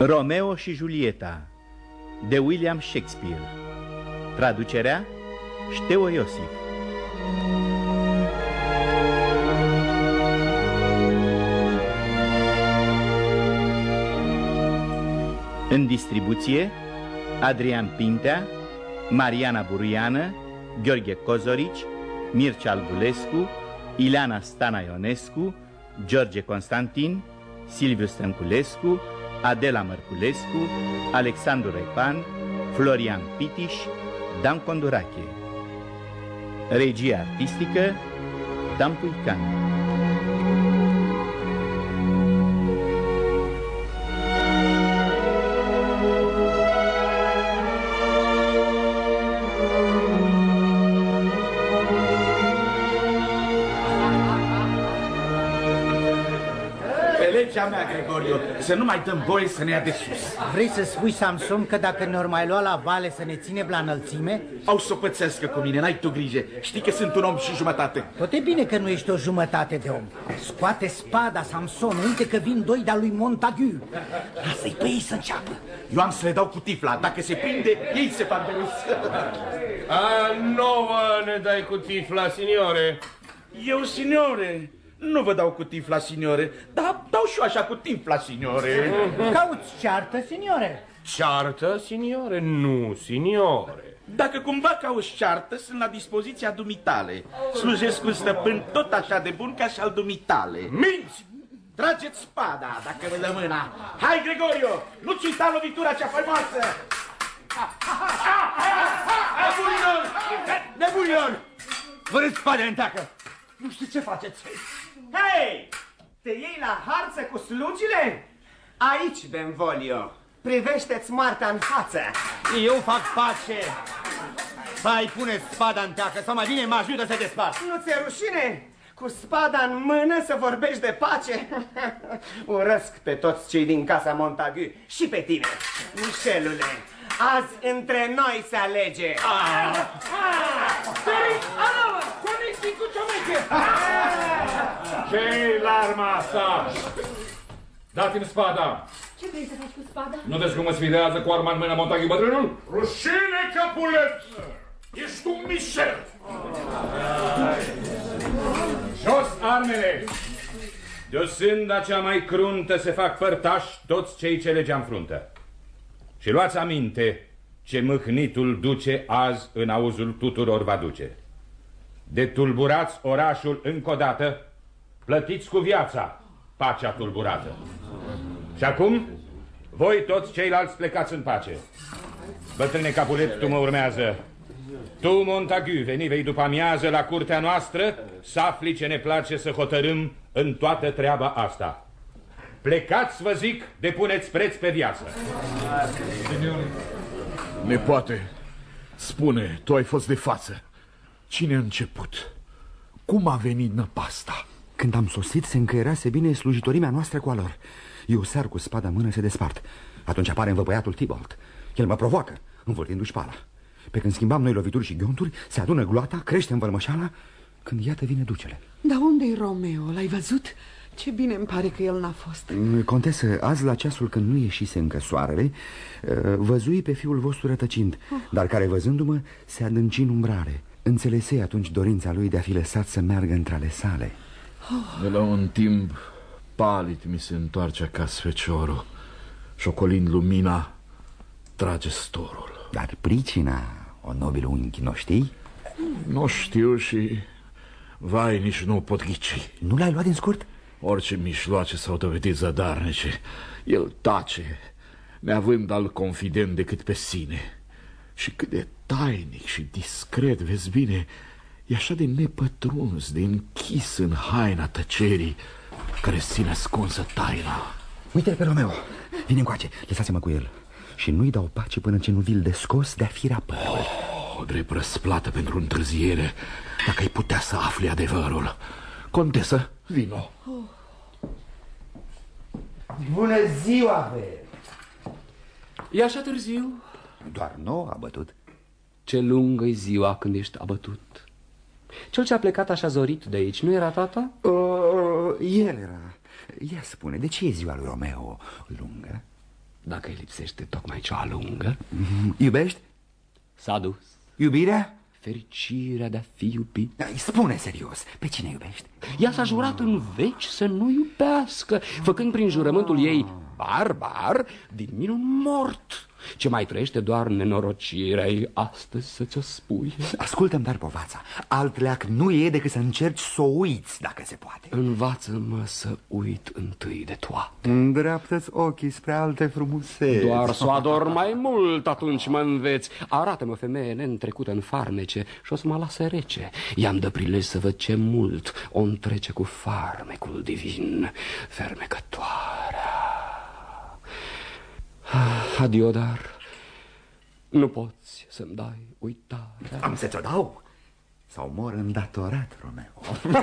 Romeo și Julieta de William Shakespeare. Traducerea Șteo Iosif. În distribuție Adrian Pintea, Mariana Buruiană, Gheorghe Cozorici, Mircea Albulescu, Ileana Stana Ionescu, George Constantin, Silviu Stănculescu, Adela Mărculescu, Alexandru Repan, Florian Pitiș, Dan Condurache. Regie artistică Dan Puican. Legea mea, Gregorio, să nu mai dăm voie să ne ia de sus. Vrei să spui, Samson, că dacă ne-or mai lua la vale să ne ține la înălțime? Au să o pățească cu mine, n-ai tu grijă. Știi că sunt un om și jumătate. Tot e bine că nu ești o jumătate de om. Scoate spada, Samson, uite că vin doi de-a lui Montagu. Lasă-i pe ei să înceapă. Eu am să le dau cu tifla. Dacă se prinde, ei se fac de râs. A nouă ne dai cu tifla, signore. Eu, signore, nu vă dau cu tifla, signore, dar dau și eu așa cu tifla, signore. Cauți ceartă, signore? Ceartă, signore? Nu, signore. Dacă cumva cauți ceartă, sunt la dispoziția dumitale. Slujesc un stăpân tot așa de bun ca și al dumitale. Minți! Trageți spada, dacă vă dă mâna. Hai, Gregorio, nu-ți uita lovitura cea faimoasă. Nebunilor! Nebunilor! Fără spade în tacă! Nu știu ce faceți. Hei! Te iei la harță cu slugile? Aici, Benvolio. Privește-ți moartea în față. Eu fac pace. Hai, pune spada în teacă, sau mai bine mă ajută să despart. Nu ți-e rușine? Cu spada în mână să vorbești de pace? Urăsc pe toți cei din casa Montagu și pe tine, Michelule. Azi între noi se alege. Ce-i la arma asta? Dați-mi spada. Ce vrei să faci cu spada? Nu vezi cum mă sfidează cu arma în mână Montagu bătrânul? Rușine, Capulet! Ești un Michel! Jos armele! De-o sânda cea mai cruntă se fac fărtași toți cei ce legea înfruntă. Și luați aminte ce mâhnitul duce azi în auzul tuturor va duce. De tulburați orașul încă o dată, plătiți cu viața pacea tulburată. Și acum, voi toți ceilalți plecați în pace. Bătrâne Capulet, tu mă urmează. Tu, Montagu, veni vei după amiază la curtea noastră să afli ce ne place să hotărâm în toată treaba asta. Plecați, vă zic, depuneți preț pe viață. Nepoate, spune, tu ai fost de față. Cine a început? Cum a venit năpasta? Când am sosit, se încăierase bine slujitorimea noastră cu a lor. Eu sar cu spada în mână, se despart. Atunci apare învăpăiatul Tybalt. El mă provoacă, învârtindu-și pala. Pe când schimbam noi lovituri și ghionturi, se adună gloata, crește învălmășala, când iată vine ducele. Dar unde-i Romeo? L-ai văzut? Ce bine îmi pare că el n-a fost. Contesă, azi la ceasul când nu ieșise încă soarele, văzui pe fiul vostru rătăcind, dar care văzându-mă se adânci în umbrare. Înțelesei atunci dorința lui de a fi lăsat să meargă între ale sale. De la un timp palid mi se întoarce acasă feciorul și ocolind lumina trage storul. Dar pricina, o nobil unchi, nu știi? Nu știu și vai, nici nu pot ghici. Nu l-ai luat din scurt? Orice mișloace s-au dovedit zadarnice. El tace, neavând alt confident decât pe sine. Și cât de tainic și discret, vezi bine, e așa de nepătruns, de închis în haina tăcerii care ține ascunsă taina. Uite-l pe Romeo, vine încoace, lăsați-mă cu el. Și nu-i dau pace până ce nu vi-l descos de-a firea părul. Drept răsplată pentru întârziere, dacă ai putea să afli adevărul. Contesă, vino. Bună ziua, Ver. E așa târziu? Doar nouă a bătut. Ce lungă-i ziua când ești abătut. Cel ce a plecat așa zorit de aici, nu era tata? El era. Ia spune, de ce e ziua lui Romeo lungă? dacă îi lipsește tocmai cea lungă. Iubești? S-a dus. Iubirea? Fericirea de a fi iubit. Spune serios, pe cine iubești? Ea s-a jurat în veci să nu iubească, făcând prin jurământul ei barbar din mine un mort. Ce mai trăiește doar nenorocirea ei astăzi să ți-o spui. Ascultă-mi dar povața. Alt leac nu e decât să încerci să o uiți, dacă se poate. Învață-mă să uit întâi de toate. Îndreaptă-ți ochii spre alte frumuseți. Doar să o ador mai mult, atunci mă înveți. Arată-mă, femeie neîntrecută în farmece, și o să mă lase rece. I-am dă prilej să văd ce mult o întrece cu farmecul divin, fermecătoarea. Adio, dar nu poți să-mi dai uitarea. Am să ți-o dau sau mor îndatorat, Romeo.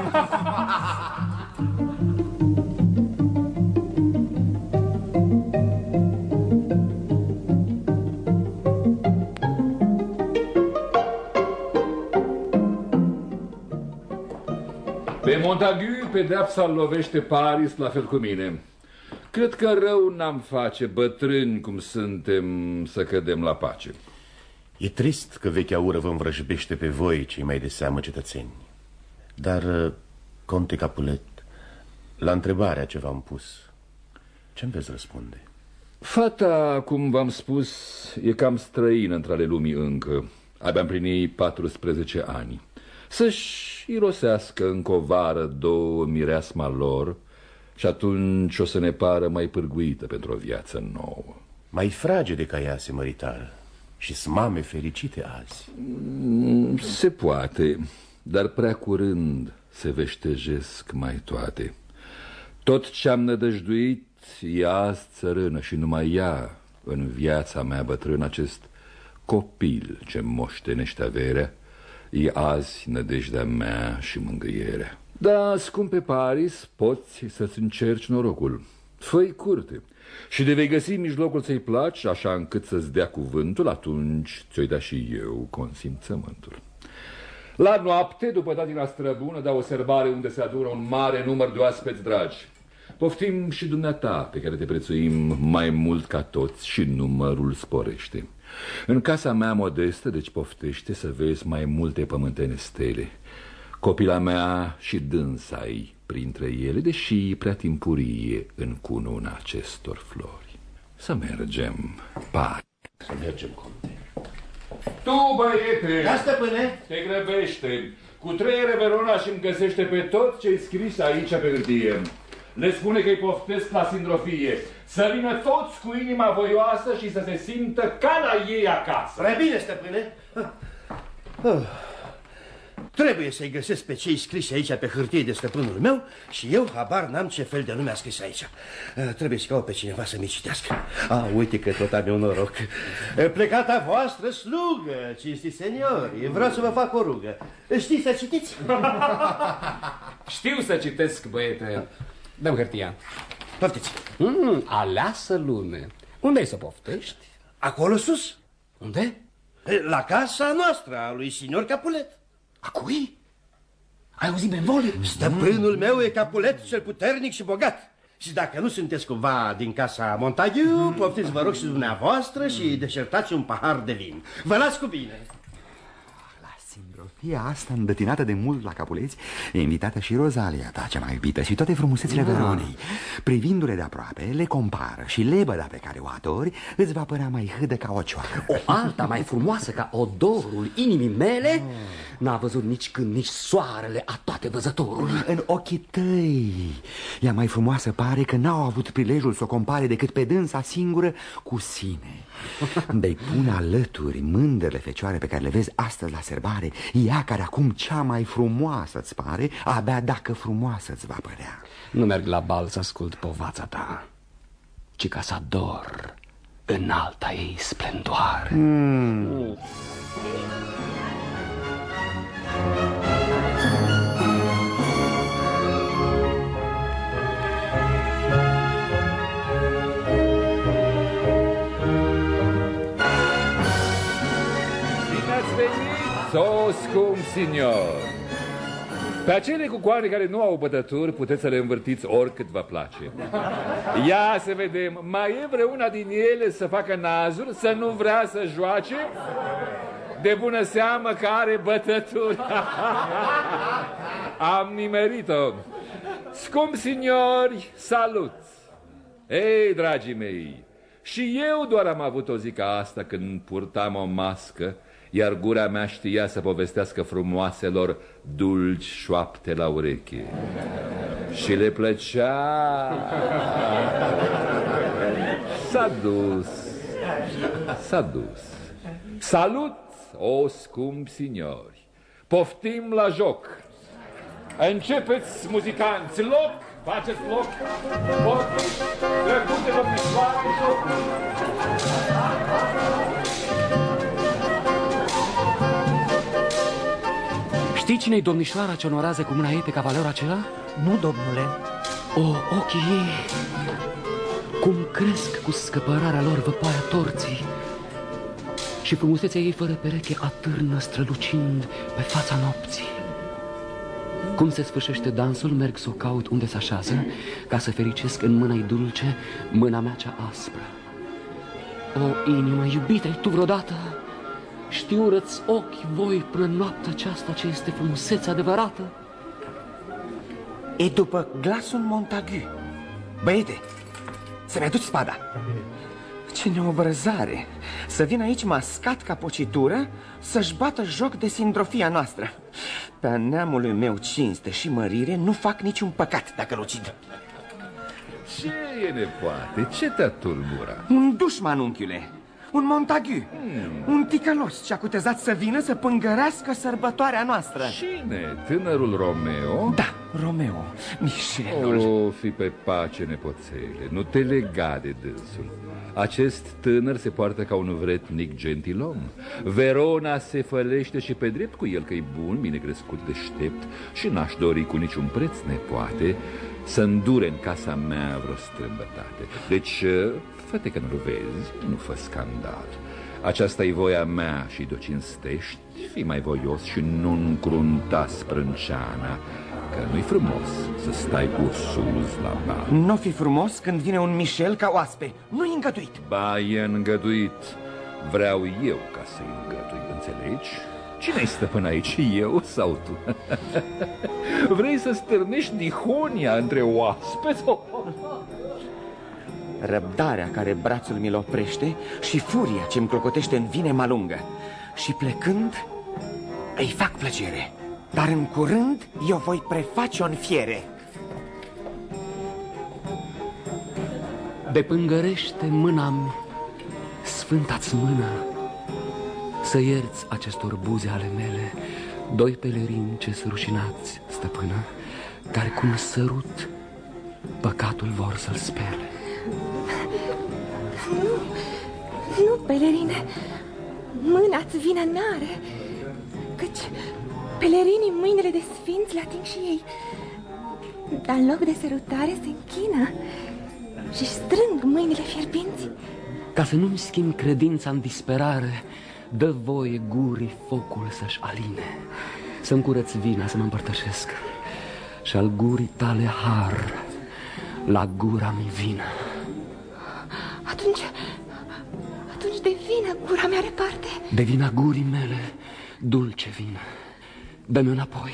Pe Montagu pedeapsa-l lovește Paris la fel cu mine. Cred că rău n-am face, bătrâni cum suntem, să cădem la pace. E trist că vechea ură vă învrăjbește pe voi, cei mai de seamă cetățeni. Dar, conte Capulet, la întrebarea ce v-am pus, ce-mi veți răspunde? Fata, cum v-am spus, e cam străină între ale lumii încă. Abia împlini 14 ani. Să-și irosească încă o vară, două mireasma lor, și atunci o să ne pară mai pârguită pentru o viață nouă. Mai fragede ca ea se măritară și-s mame fericite azi. Se poate, dar prea curând se veștejesc mai toate. Tot ce-am nădăjduit e azi țărână și numai ea în viața mea bătrână. Acest copil ce moștenește averea e azi nădejdea mea și mângâierea. Da, scumpe Paris, poți să-ți încerci norocul. Fă-i curte și de vei găsi mijlocul să-i placi, așa încât să-ți dea cuvântul, atunci ți-o-i da și eu consimțământul. La noapte, după datina străbună, dau o serbare unde se adună un mare număr de oaspeți dragi. Poftim și dumneata, pe care te prețuim mai mult ca toți, și numărul sporește. În casa mea modestă, deci poftește să vezi mai multe pământene stele. Copila mea și dânsa-i printre ele, deși prea timpurie în cununa acestor flori. Să mergem, Paris. Să mergem, conte. Tu, băiete! Da, stăpâne? Te grăbește. Cu 3 Verona și-mi găsește pe tot ce-i scris aici pe hârtie. Le spune că-i poftesc la sindrofie. Să vină toți cu inima voioasă și să se simtă ca la ei acasă. Prea bine, stăpâne. Trebuie să-i găsesc pe cei scriși aici pe hârtie de stăpânul meu și eu habar n-am ce fel de nume a scris aici. Trebuie să caut pe cineva să mi citească. Uite că tot am eu noroc. Plecata voastră slugă, cinstiți seniori, vreau să vă fac o rugă. Știți să citiți? Știu să citesc, băiete. Dă-mi hârtia. Poftiți. Aleasă lume. Unde-i să poftești? Acolo sus. Unde? La casa noastră, a lui signor Capulet. A cui? Ai auzit benvolii? Stăpânul meu e Capulet, cel puternic și bogat. Și dacă nu sunteți cumva din casa Montagu, poftiți, vă rog, și dumneavoastră și deșertați un pahar de vin. Vă las cu bine. La sindrofia asta îndătinată de mult la Capuleți e invitată și Rozalia ta, cea mai iubită, și toate frumusețile Veronei. Privindu-le de aproape, le compară și lebăda pe care o adori îți va părea mai hâdă ca o cioară. O alta mai frumoasă ca odorul inimii mele n-a văzut nici când, nici soarele a toate văzătorul. În ochii tăi ea mai frumoasă pare că n-au avut prilejul să o compare decât pe dânsa singură cu sine. De-i pune alături mândrele fecioare pe care le vezi astăzi la serbare, ea care acum cea mai frumoasă îți pare, abia dacă frumoasă îți va părea. Nu merg la bal să ascult povața ta, ci ca să ador în alta ei splendoare. Bine ați venit, sos cum signor. Pe acele cucoane care nu au bătături puteți să le învârtiți oricât vă place. Ia să vedem, mai e vreuna din ele să facă nazuri, să nu vrea să joace? De bună seamă că are bătături. Am nimerit-o. Scumpi signori, salut! Ei, dragii mei, și eu doar am avut o zi ca asta când purtam o mască, iar gura mea știa să povestească frumoaselor dulci șoapte la ureche. Și le plăcea. S-a dus. S-a dus. Salut, o scumpi signori! Poftim la joc! Începeți, muzicanți, loc! Faceți loc! Poftiți! Drăgute, domnișoare! Știi cine-i domnișoara ce onorează cu mâna ei pe cavalerul acela? Nu, domnule. O, ochii ei! Cum cresc cu scăpărarea lor văpaia torții și frumusețea ei fără pereche atârnă strălucind pe fața nopții. Cum se sfârșește dansul, merg să o caut unde se așează, ca să fericesc în mâna-i dulce mâna mea cea aspră. O, inimă iubită, ai tu vreodată? Știură-ți ochi voi până noaptea aceasta ce este frumusețe adevărată? E după glasul Montagu. Băiete, să-mi aduci spada. Ce neobrăzare! Să vină aici mascat ca pocitură, să-și bată joc de sindrofia noastră. Pe neamului meu cinste și mărire nu fac niciun păcat dacă-l ucid. Ce e, nepoate? Ce te-a tulburat? Un dușman, unchiule. Un Montagu. Un ticălos ce-a cutezat să vină să pângărească sărbătoarea noastră. Cine? Tânărul Romeo? Da, Romeo. Michelul. O, fi pe pace, nepoțele. Nu te lega de dânsul. Acest tânăr se poartă ca un vretnic gentilom. Verona se fălește și pe drept cu el, că-i bun, bine crescut, deștept. Și n-aș dori cu niciun preț, nepoate, să îndure în casa mea vreo strâmbătate. Deci, fă-te că nu-l vezi, nu fă scandal. Aceasta-i voia mea și de-o cinstești, fii mai voios și nu încrunta sprânceana, că nu-i frumos să stai ursus la bal. Nu fi frumos când vine un Michel ca oaspe. Nu-i îngăduit. Ba, e îngăduit. Vreau eu ca să-i îngădui, înțelegi? Cine-i stăpân aici, eu sau tu? Vrei să stârnești dihonia între oaspeți? Răbdarea care brațul mi-l oprește și furia ce-mi clocotește în vine mă alungă. Și plecând, îi fac plăcere. Dar în curând eu voi preface-o în fiere. Depângărește mâna-mi, sfânta-ți mână, să ierți acestor buze ale mele, doi pelerini ce-s rușinați, stăpână, care cu un sărut păcatul vor să-l spele. Nu, pelerine, mâna-ți vină n-are, căci pelerinii mâinile de sfinți le ating și ei. Dar în loc de sărutare se închină și strâng mâinile fierbinți. Ca să nu-mi schimb credința în disperare, dă voie gurii focul să-și aline, să-mi curăț vina, să mă împărtășesc și al gurii tale har la gura mi vină. Atunci de vină gura mea are parte. De vina gurii mele, dulce vină. Dă-mi înapoi.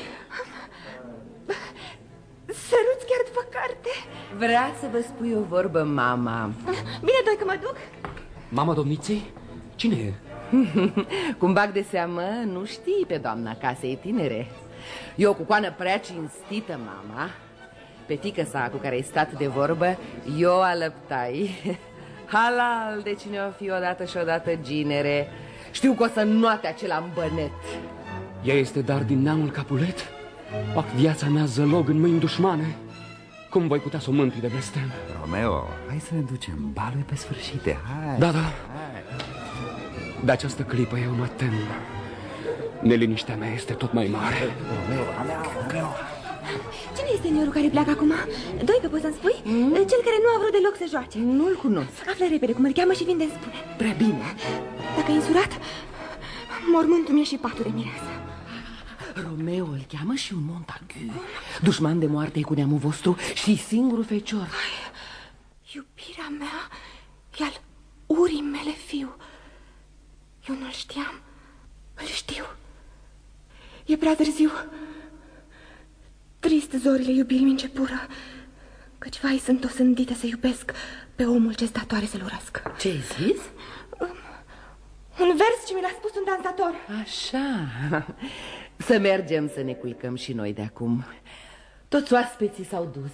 Săruți chiar după carte. Vrea să vă spui o vorbă, mama. Bine, doi, că mă duc. Mama domniței? Cine e? Cum bag de seamă, nu știi pe doamna casei tinere. E o cucoană prea cinstită, mama. Petica sa cu care ai stat de vorbă, eu alăptai. Halal de cine o fi odată și odată ginere. Știu că o să înnoate acela în bănet. Ea este dar din neamul Capulet? Fac viața mea zălog în mâini dușmane. Cum voi putea să o mântui de blestem? Romeo, hai să ne ducem, balul pe sfârșite, hai. Da, da. De această clipă eu mă tem. Neliniștea mea este tot mai mare. Romeo. Cine este seniorul care pleacă acum? Doi, că poți să-mi spui? Cel care nu a vrut deloc să joace. Nu-l cunosc. Află repede cum îl cheamă și vin de spune. Prea bine. Dacă e însurat, mormântul mi-e și patul de mireasă. Romeo îl cheamă și un Montagu. Dușman de moarte cu neamul vostru și singurul fecior. Iubirea mea e al urii mele fiu. Eu nu-l știam. Îl știu. E prea târziu. Trist zorile iubirii începură, căci vai sunt osândită să iubesc pe omul ce-s datoare să-l urăsc. Ce-ai zis? Un vers ce mi l-a spus un dansator. Așa. Să mergem să ne culcăm și noi de acum. Toți oaspeții s-au dus.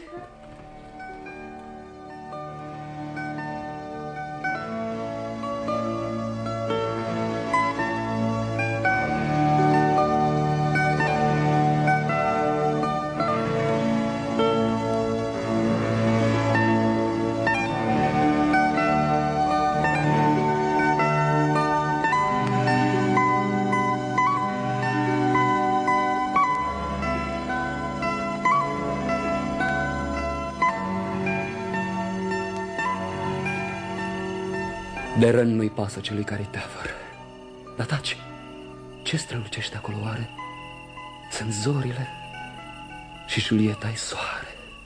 De rând nu-i pasă celui care-i teafăr. Dar taci, ce strălucește acolo oare? Sunt zorile și Julieta-i soare.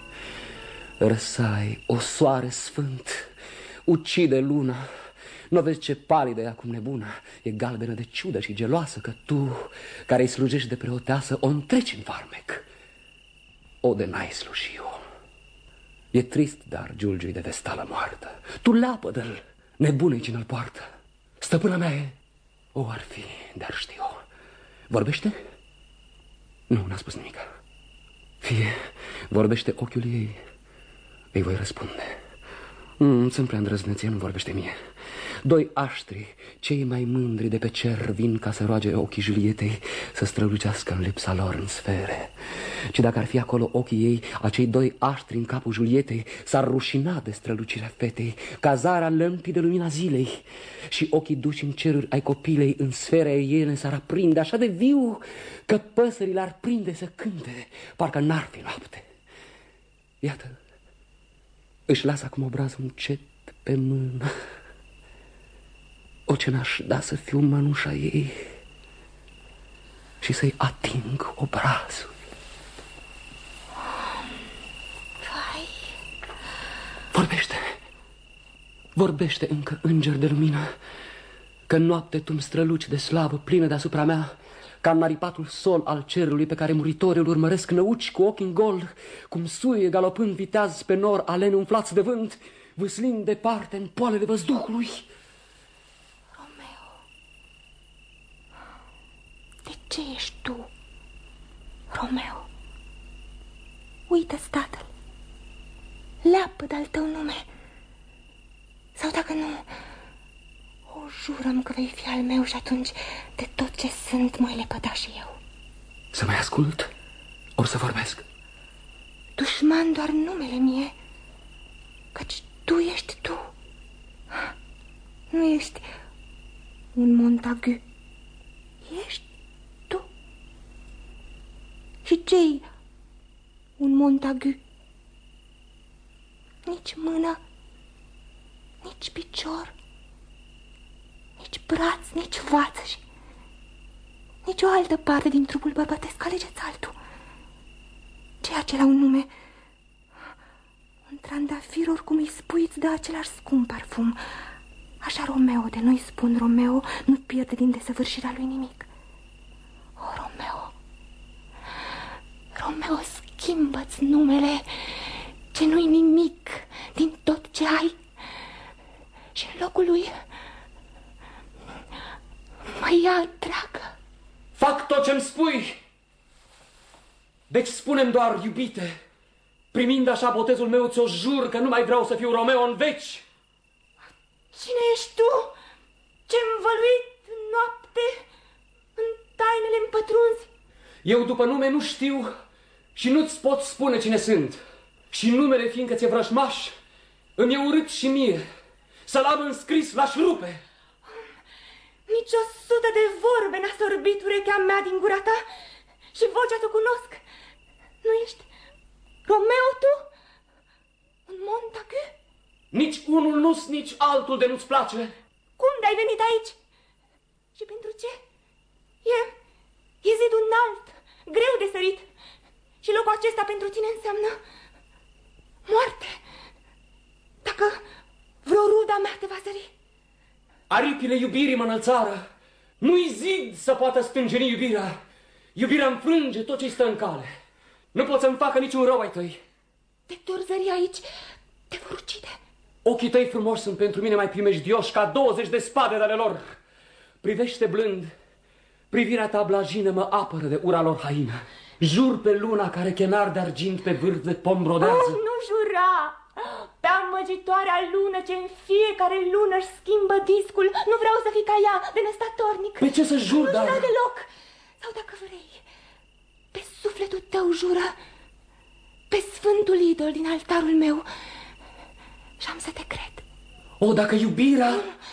Răsai, o soare sfânt, ucide luna. Nu vezi ce palidă e acum nebuna? E galbenă de ciudă și geloasă, că tu, care-i slujești de preoteasă, o întreci în farmec. O de n-ai sluji-o. E trist, dar Giulgiu-i de vestală moartă. Tu leapă-dă-l, nebună-i cine-l poartă. Stăpâna mea e... O, ar fi, dar știu. Vorbește? Nu, n-a spus nimic. Fie, vorbește ochiul ei, îi voi răspunde. Sunt prea îndrăzneție, nu vorbește mie. Doi aștri, cei mai mândri de pe cer, vin ca să roage ochii Julietei să strălucească în lipsa lor în sfere. Și dacă ar fi acolo ochii ei, acei doi aștri în capul Julietei s-ar rușina de strălucirea fetei, ca zarea lămpii de lumina zilei. Și ochii duși în ceruri ai copilei în sfere aeriene s-ar aprinde așa de viu, că păsările ar prinde să cânte, parcă n-ar fi noapte. Iată, își lasă acum obrazul încet pe mână. O, ce n-aș da să fiu mănușa ei și să-i ating obrazul. Vai. Vorbește, vorbește încă, înger de lumină, că în noapte tu-mi străluci de slavă plină deasupra mea, ca în aripatul sol al cerului pe care muritorii îl urmăresc năuci cu ochii în gol, cum suie galopând viteaz pe nor aleni umflați de vânt, vâslind departe în poalele văzduhului. De ce ești tu, Romeo? Uită-ți tatăl, leapă de-al tău nume. Sau dacă nu, o jurăm că vei fi al meu și atunci de tot ce sunt mă lepăda și eu. Să mai ascult, ori să vorbesc? Dușman doar numele mie, căci tu ești tu. Nu ești un Montagu, ești tu. Și ce-i un Montagu? Nici mână, nici picior, nici braț, nici față și nici o altă parte din trupul bărbătesc. Alegeți altul. Ceea ce la un nume. Un trandafir, oricum îi spui, îți dă același scump parfum. Așa Romeo, de nu-i spun Romeo, nu pierde din desăvârșirea lui nimic. O, Romeo, Romeo, schimbă-ți numele, ce nu-i nimic din tot ce ai, și în locul lui mă ia întreagă. Fac tot ce-mi spui. Deci spune-mi doar, iubite, primind așa botezul meu, ți-o jur că nu mai vreau să fiu Romeo în veci. Cine ești tu, ce învăluit în noapte, în tainele împătrunzi? Eu după nume nu știu și nu-ți pot spune cine sunt. Și numele, fiindcă ți-e vrăjmaș, îmi e urât și mie. Să-l am înscris, l-aș rupe. Nici 100 de vorbe n-a sorbit urechea mea din gura ta și vocea te cunosc. Nu ești Romeo tu? Un Montagu? Nici unul nu-s, nici altul de nu-ți place. Cum de-ai venit aici? Și pentru ce? E zidul înalt, greu de sărit. Și locul acesta pentru tine înseamnă moarte. Dacă vreo ruda mea te va sări. Aripile iubirii mă înălțară. Nu-i zid să poată stângeni iubirea. Iubirea înfrânge tot ce-i stă în cale. Nu pot să-mi facă niciun rău ai tăi. Te torzări aici, te vor ucide. Ochii tăi frumoși sunt pentru mine mai primejdioși ca 20 de spade de ale lor. Privește blând. Privirea ta blajină mă apără de ura lor haină. Jur pe luna care chenar de argint pe vârf de pom brodează. Oh, nu jura! Pe amăgitoarea lună ce în fiecare lună își schimbă discul. Nu vreau să fii ca ea, de nestatornic. Pe ce să jur, dar... dar... Nu jura deloc. Sau dacă vrei, pe sufletul tău jură, pe sfântul idol din altarul meu. Și am să te cred. O, dacă iubirea...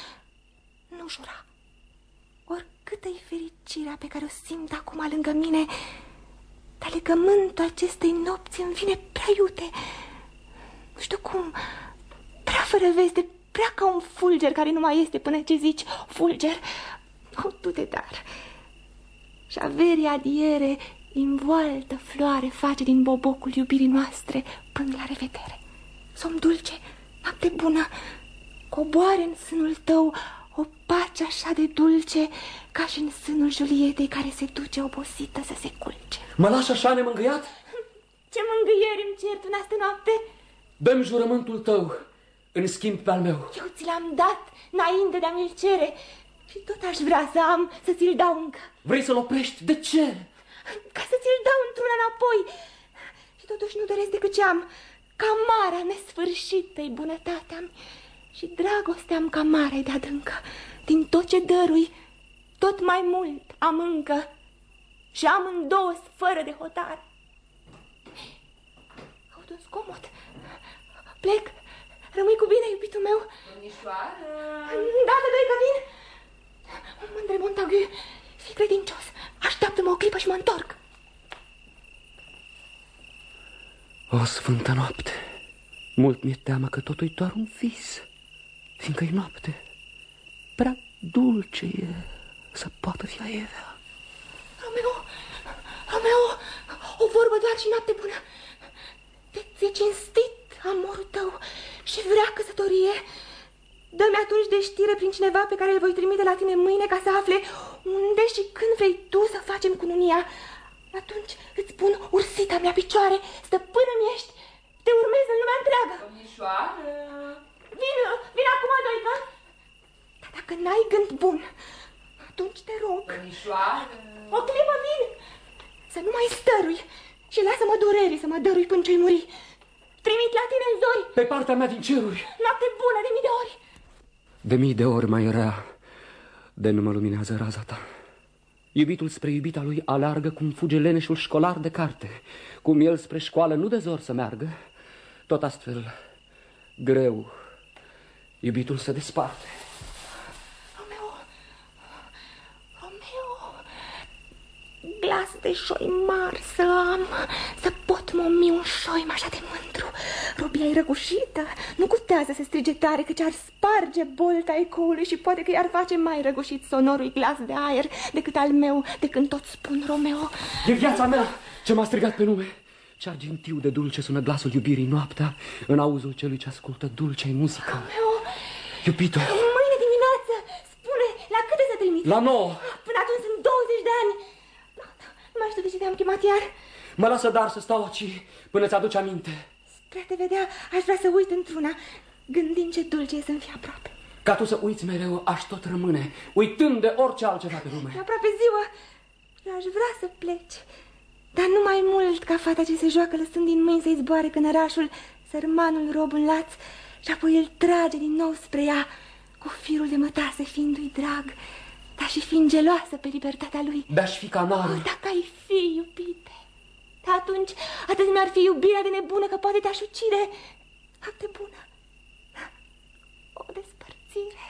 Nu jura. Oricâtă-i fericirea pe care o simt acum lângă mine, dar legământul acestei nopți îmi vine prea iute. Nu știu cum, prea fără veste, prea ca un fulger care nu mai este până ce zici fulger. O, du-te dar. Și averia adiere invoaltă floare face din bobocul iubirii noastre până la revedere. Somn dulce, noapte bună, coboare în sânul tău o pace așa de dulce ca și în sânul Julietei care se duce obosită să se culce. Mă lași așa nemângâiat? Ce mângâieri îmi cer tu în astă noapte? Dă-mi jurământul tău în schimb pe al meu. Eu ți l-am dat înainte de a mi-l cere și tot aș vrea să am să ți-l dau încă. Vrei să-l oprești? De ce? Ca să ți-l dau într-una înapoi. Și totuși nu doresc decât ce am. Camara nesfârșită-i bunătatea-mi și dragostea-mi camara-i de adâncă. Din tot ce dărui, tot mai mult am încă și amândouă fără de hotar. Aud un zgomot. Plec. Rămâi cu bine, iubitul meu. Domnișoară! Da, dă-i că vin. Mândre Montagu, fii credincios. Așteaptă-mă o clipă și mă întorc. O sfântă noapte. Mult mi-e teamă că totul e doar un vis, fiindcă e noapte. Prea dulce e să poată fi aievea. Romeo, Romeo, o vorbă doar și noapte bună. Ți-e cinstit amorul tău și vrea căsătorie. Dă-mi atunci de știre prin cineva pe care îl voi trimite la tine mâine ca să afle unde și când vrei tu să facem cununia. Atunci îți pun ursita-mi la picioare, stăpână-mi ești, te urmez în lumea întreagă. Domnișoară! Vin acum, Doica. Dar dacă n-ai gând bun, atunci te rog. Domnișoară! O clipă vin, să nu mai stărui și lasă-mă durerii să mă dărui până ce-i muri. Trimit la tine în zori. Pe partea mea din ceruri. Noapte bună de mii de ori. De mii de ori mai rea de nu mă luminează raza ta. Iubitul spre iubita lui aleargă cum fuge leneșul școlar de carte. Cum el spre școală nu de zor să meargă, tot astfel greu iubitul se desparte. Romeo, Romeo, glas de șoi mari să am, să pot momi un șoim așa de mândru. Robia-i răgușită, nu cutează să strige tare, căci ar sparge bolta ecoului și poate că i-ar face mai răgușit sonorul glas de aer decât al meu, de când tot spun Romeo. E viața mea ce m-a strigat pe nume. Ce argintiu de dulce sună glasul iubirii noaptea în auzul celui ce ascultă dulce-i muzică. Romeo, iubito, mâine dimineață, spune, la câte să trimit? La 9. Până atunci sunt 20 de ani. Nu mai știu de ce te-am chemat iar. Mă lasă dar să stau aici până ți-aduce aminte. Spre a te vedea, aș vrea să uit într-una, gândind ce dulce e să-mi fie aproape. Ca tu să uiți mereu, aș tot rămâne, uitând de orice altceva pe lume. E aproape ziua, eu aș vrea să pleci, dar nu mai mult ca fata ce se joacă lăsând din mâini să-i zboare cănărașul, sărmanul rob în laț, și apoi îl trage din nou spre ea, cu firul de mătase fiindu-i drag, dar și fiind geloasă pe libertatea lui. De-aș fi canarul. Oh, dacă ai fi, iubite, dar atunci atât mi-ar fi iubirea de nebună că poate te-aș ucide. Noapte bună. O despărțire.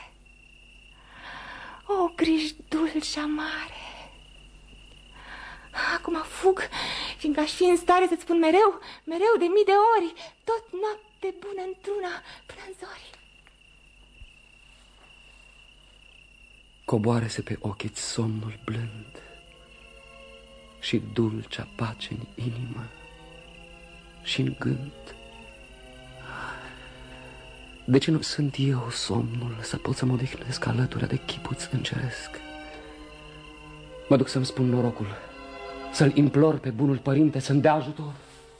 O griji dulci amare. Acum fug, fiindcă aș fi în stare să-ți spun mereu, mereu de mii de ori, tot noapte bună într-una până în zori. Coboare-se pe ochii somnul blând. și dulcea pace în inimă și în gând. De ce nu sunt eu somnul să pot să mă odihnesc alături de chipuț înceresc? Mă duc să-mi spun norocul, să-l implor pe bunul părinte să-mi dea ajutor.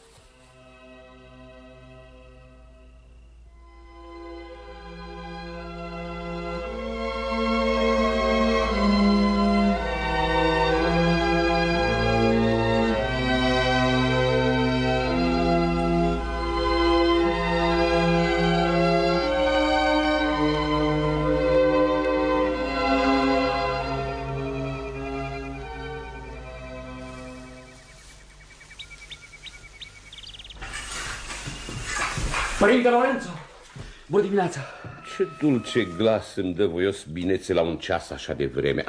Părinte Lorenzo, bună dimineața! Ce dulce glas îmi dă voios binețe la un ceas așa de vreme.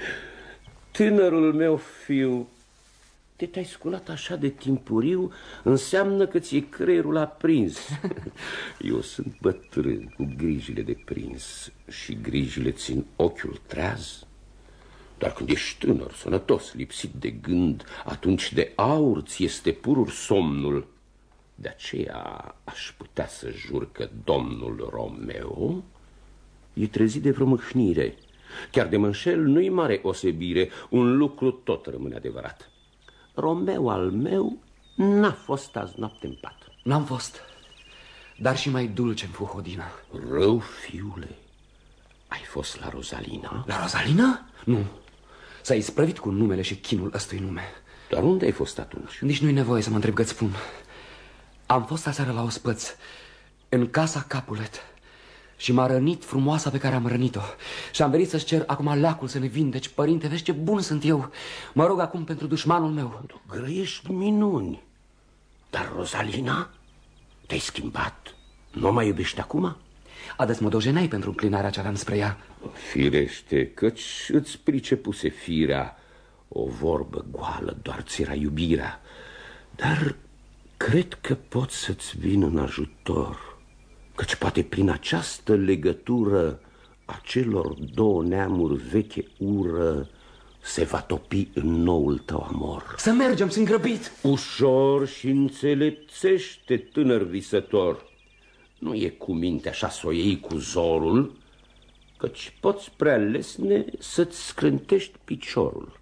Tânărul meu fiu, de te-ai sculat așa de timpuriu, înseamnă că ți-e creierul aprins. Eu sunt bătrân, cu grijile de prins și grijile țin ochiul treaz. Dar când ești tânăr, sănătos, lipsit de gând, atunci de aur ți este purur somnul. De aceea aș putea să jur că domnul Romeo e trezit de vreo mâhnire. Chiar de mă înșel, nu-i mare osebire, un lucru tot rămâne adevărat. Romeo al meu n-a fost azi noapte în pat. N-am fost, dar și mai dulce-mi fu hodina. Rău, fiule, ai fost la Rosalina? La Rosalina? Nu, s-a isprăvit cu numele și chinul ăstui nume. Dar unde ai fost atunci? Nici nu-i nevoie să mă întreb că-ți spun. Am fost aseară la ospăț, în casa Capulet, și m-a rănit frumoasa pe care am rănit-o. Și am venit să-ți cer acum leacul să ne vindeci. Părinte, vezi ce bun sunt eu. Mă rog acum pentru dușmanul meu. Tu grăiești minuni. Dar Rosalina, te-ai schimbat? Nu mai iubești acum? Ades mă dojeneai pentru înclinarea ce aveam spre ea. Firește, căci îți pricepuse firea. O vorbă goală doar ți era iubirea. Dar cred că pot să-ți vin în ajutor, căci poate prin această legătură a celor două neamuri veche ură se va topi în noul tău amor. Să mergem, sunt grăbit. Ușor și înțelepțește, tânăr visător. Nu e cu minte așa să o iei cu zorul, căci poți prea lesne să-ți scrântești piciorul.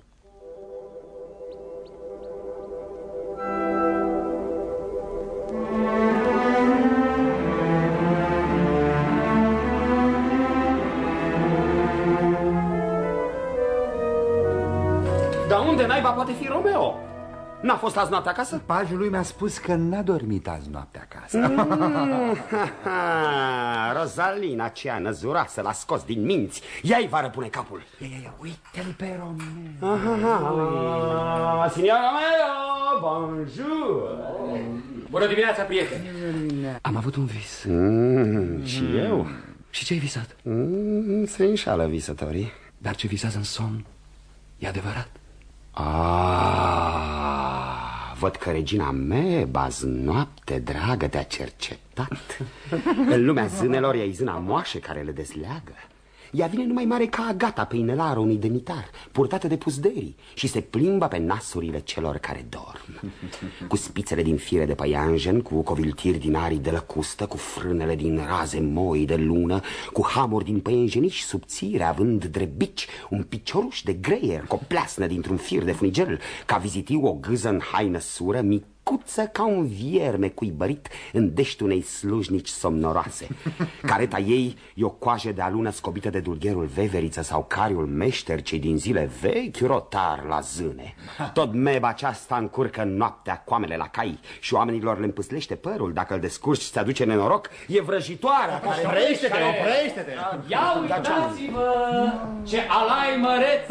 Dar unde naiba poate fi Romeo? N-a fost azi noapte acasă? Pajul lui mi-a spus că n-a dormit azi noapte acasă. Rosalina, cea năzuroasă, l-a scos din minți. Ea-i va răpune capul. Ia, uite-l pe Romeo. Signor Romeo, bonjour. Bună dimineața, prieteni. Am avut un vis. Și eu? Și ce ai visat? Se înșală visătorii. Dar ce visează în somn e adevărat. Văd că regina Meba azi noapte, dragă, te-a cercetat. În lumea zânelor e zâna moașă care le dezleagă. Ea vine numai mare ca Agata pe inelară unui demnitar, purtată de puzderii, și se plimbă pe nasurile celor care dorm. Cu spițele din fire de păianjen, cu coviltiri din arii de lăcustă, cu frânele din raze moi de lună, cu hamuri din păianjeniși subțire, având drebici, un picioruș de greier, cu o pleasnă dintr-un fir de funigel, ca vizitiu o gâză în haină sură, micuță ca un vierme cuibărit în dești unei slujnici somnoroase. Careta ei e o coajă de alună scobită de dulgherul veveriță sau cariul meșter, cei din zile vechi rotar la zâne. Tot Meba aceasta încurcă noaptea coamele la cai și oamenilor le împâslește părul. Dacă îl descurci și ți aduce nenoroc, e vrăjitoarea care... Oprește-te! Ia uitați-vă ce alai măreț!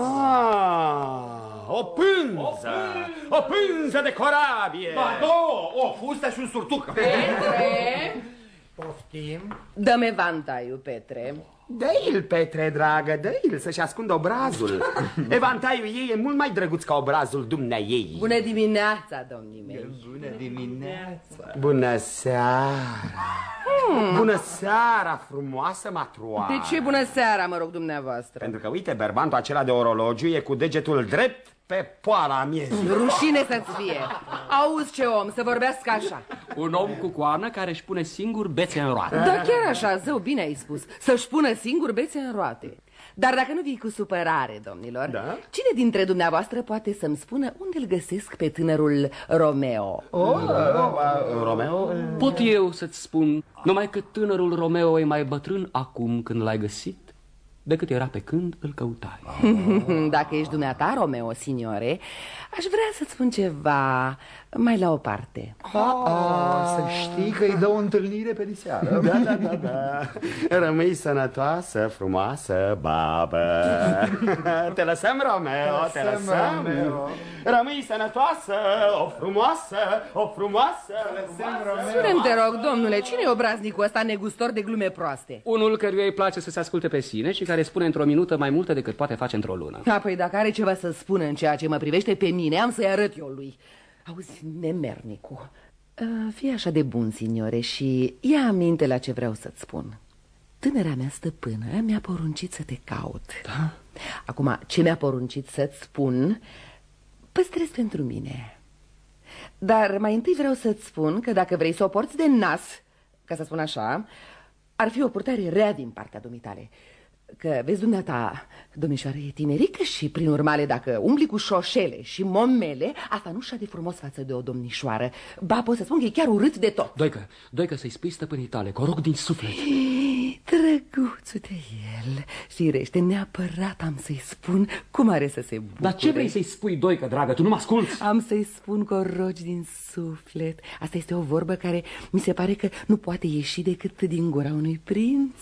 O pânză de corabie! Ba, două, o fustă și un surtuc. Petre! Poftim? Dă-me vantaiul, Petre. Dă-i-l, Petre, dragă, dă-i-l să-și ascundă obrazul. Evantaiul ei e mult mai drăguț ca obrazul dumneaei. Bună dimineața, domnii mei. Bună dimineața. Bună seara. Bună seara, frumoasă matroară. De ce bună seara, mă rog, dumneavoastră? Pentru că, uite, berbantul acela de orologiu e cu degetul drept pe poala miezii. Rușine să-ți fie. Auzi ce om, să vorbească așa. Un om cu coană care își pune singur bețe în roate. Da, chiar așa, zău, bine ai spus. Să-și pună singur bețe în roate. Dar dacă nu vii cu supărare, domnilor, da? Cine dintre dumneavoastră poate să-mi spună unde îl găsesc pe tânărul Romeo? Romeo? Pot eu să-ți spun, numai că tânărul Romeo e mai bătrân acum când l-ai găsit decât era pe când îl căutai. Dacă ești dumneata, Romeo, signore, aș vrea să-ți spun ceva mai la o parte. Să știi că îi dă o întâlnire pe diseară. Da. Rămâi sănătoasă, frumoasă babă. Te lăsăm, Romeo, te lăsăm. Rămâi sănătoasă, o frumoasă. Spune-mi, te rog, domnule, cine e obraznicul ăsta negustor de glume proaste? Unul căruia îi place să se asculte pe sine și care spune într-o minută mai multe decât poate face într-o lună. Apoi dacă are ceva să spună în ceea ce mă privește pe mine, am să-i arăt eu lui. Auzi, nemernicu, fii așa de bun, signore, și ia aminte la ce vreau să-ți spun. Tânăra mea stăpână mi-a poruncit să te caut. Da? Acum, ce mi-a poruncit să-ți spun, păstrez pentru mine. Dar mai întâi vreau să-ți spun că dacă vrei să o porți de nas, ca să spun așa, ar fi o purtare rea din partea dumitale. Că, vezi, dumneata, domnișoară e tinerică și, prin urmare, dacă umbli cu șoșele și momele, asta nu și-a de frumos față de o domnișoară. Ba, pot să spun că e chiar urât de tot. Doică, să-i spui stăpânii tale, că o rog din suflet. Drăguțul de el, firește, neapărat am să-i spun cum are să se bucure. Dar ce vrei să-i spui, Doică, dragă, tu nu mă asculți? Am să-i spun că o rogi din suflet. Asta este o vorbă care mi se pare că nu poate ieși decât din gura unui prinț.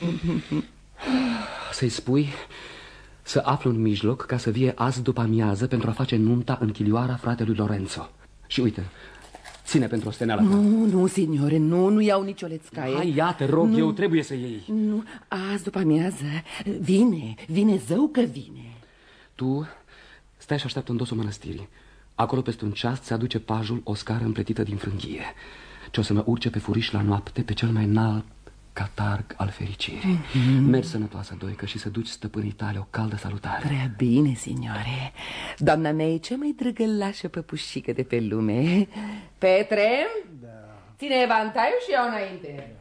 Să-i spui să află un mijloc ca să vie azi după amiază pentru a face nunta în chilioara fratelui Lorenzo. Și uite, ține pentru o steneală. Nu, signore, nu iau nicio lețcaie. Hai, ia, te rog, eu trebuie să iei. Nu, azi după amiază vine, zău că vine. Tu stai și așteaptă în dosul mănăstirii. Acolo peste un ceas ți aduce pajul o scară împletită din frânghie, ce o să mă urce pe furiș la noapte pe cel mai înalt catarg al fericirii. Mergi sănătoasă, Doică, și să duci stăpânii tale o caldă salutare. Prea bine, signore. Doamna mea e cea mai drăgălașă păpușică de pe lume. Petre? Da. Ține evantaiul și iau înainte.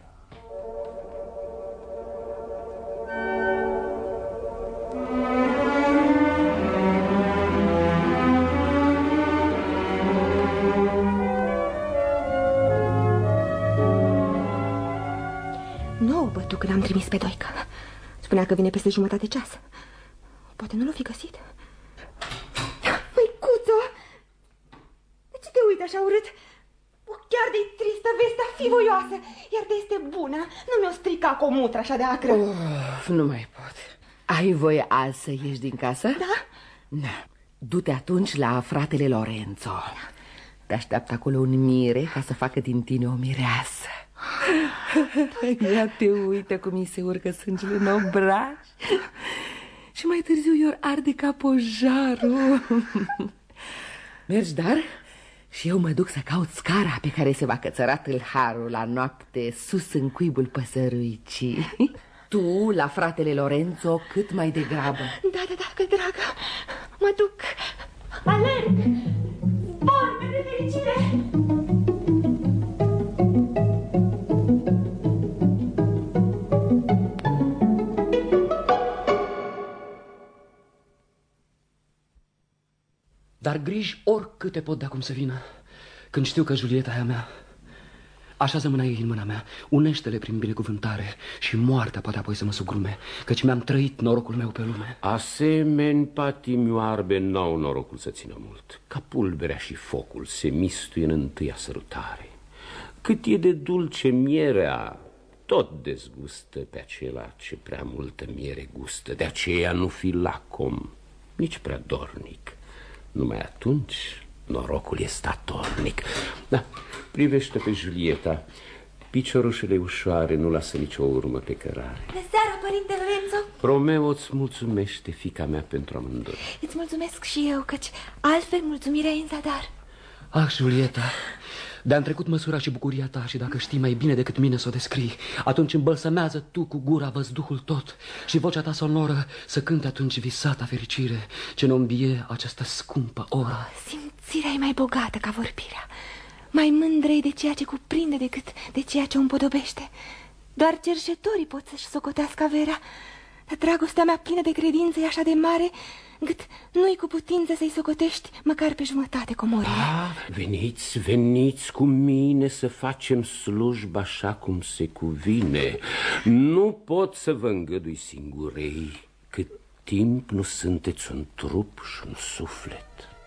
Bătu când am trimis pe Doică. Spunea că vine peste jumătate de ceas. Poate nu l-o fi găsit. Măicuțo! De ce te uiți așa urât? Chiar de-i tristă vestea, fi voioasă. Iar de este bună, nu mi-o strica cu o mutră așa de acră. Nu mai pot. Ai voie azi să ieși din casă? Da. Na, du-te atunci la fratele Lorenzo. Te așteaptă acolo un mire ca să facă din tine o mireasă. Ia te uită cum îi se urcă sângele în obraj. Și mai târziu i-or arde ca pojarul. Mergi, dar? Și eu mă duc să caut scara pe care se va cățăra tâlharul la noapte sus în cuibul păsăruicii. Tu la fratele Lorenzo cât mai degrabă. Da, că dragă, mă duc. Alerg, zbor de fericire. Dar griji oricâte pot de acum să vină, când știu că Julieta e a mea. Așează mâna ei în mâna mea, unește-le prin binecuvântare și moartea poate apoi să mă sugrume, căci mi-am trăit norocul meu pe lume. Asemeni patimi oarbe n-au norocul să țină mult. Ca pulberea și focul se mistuie în întâia sărutare. Cât e de dulce mierea, tot dezgustă pe acela ce prea multă miere gustă. De aceea nu fi lacom, nici prea dornic. Numai atunci norocul e statornic. Da, privește pe Julieta. Piciorușele ușoare nu lasă nicio urmă pe cărare. Bună seara, părinte Lorenzo. Romeo îți mulțumește, fiica mea, pentru amândoi. Îți mulțumesc și eu, căci altfel mulțumirea e în zadar. Ah, Julieta, de-am trecut măsura și bucuria ta și dacă știi mai bine decât mine să o descrii, atunci îmbălsămează tu cu gura văzduhul tot și vocea ta sonoră să cânte atunci visata fericire ce ne îmbie această scumpă oră. Simțirea e mai bogată ca vorbirea, mai mândră de ceea ce cuprinde decât de ceea ce o împodobește. Doar cerșetorii pot să-și socotească averea, dar dragostea mea plină de credință e așa de mare încât nu-i cu putință să-i socotești măcar pe jumătate comorile. Veniți, veniți cu mine să facem slujba așa cum se cuvine. Nu pot să vă îngădui singurei cât timp nu sunteți un trup și un suflet.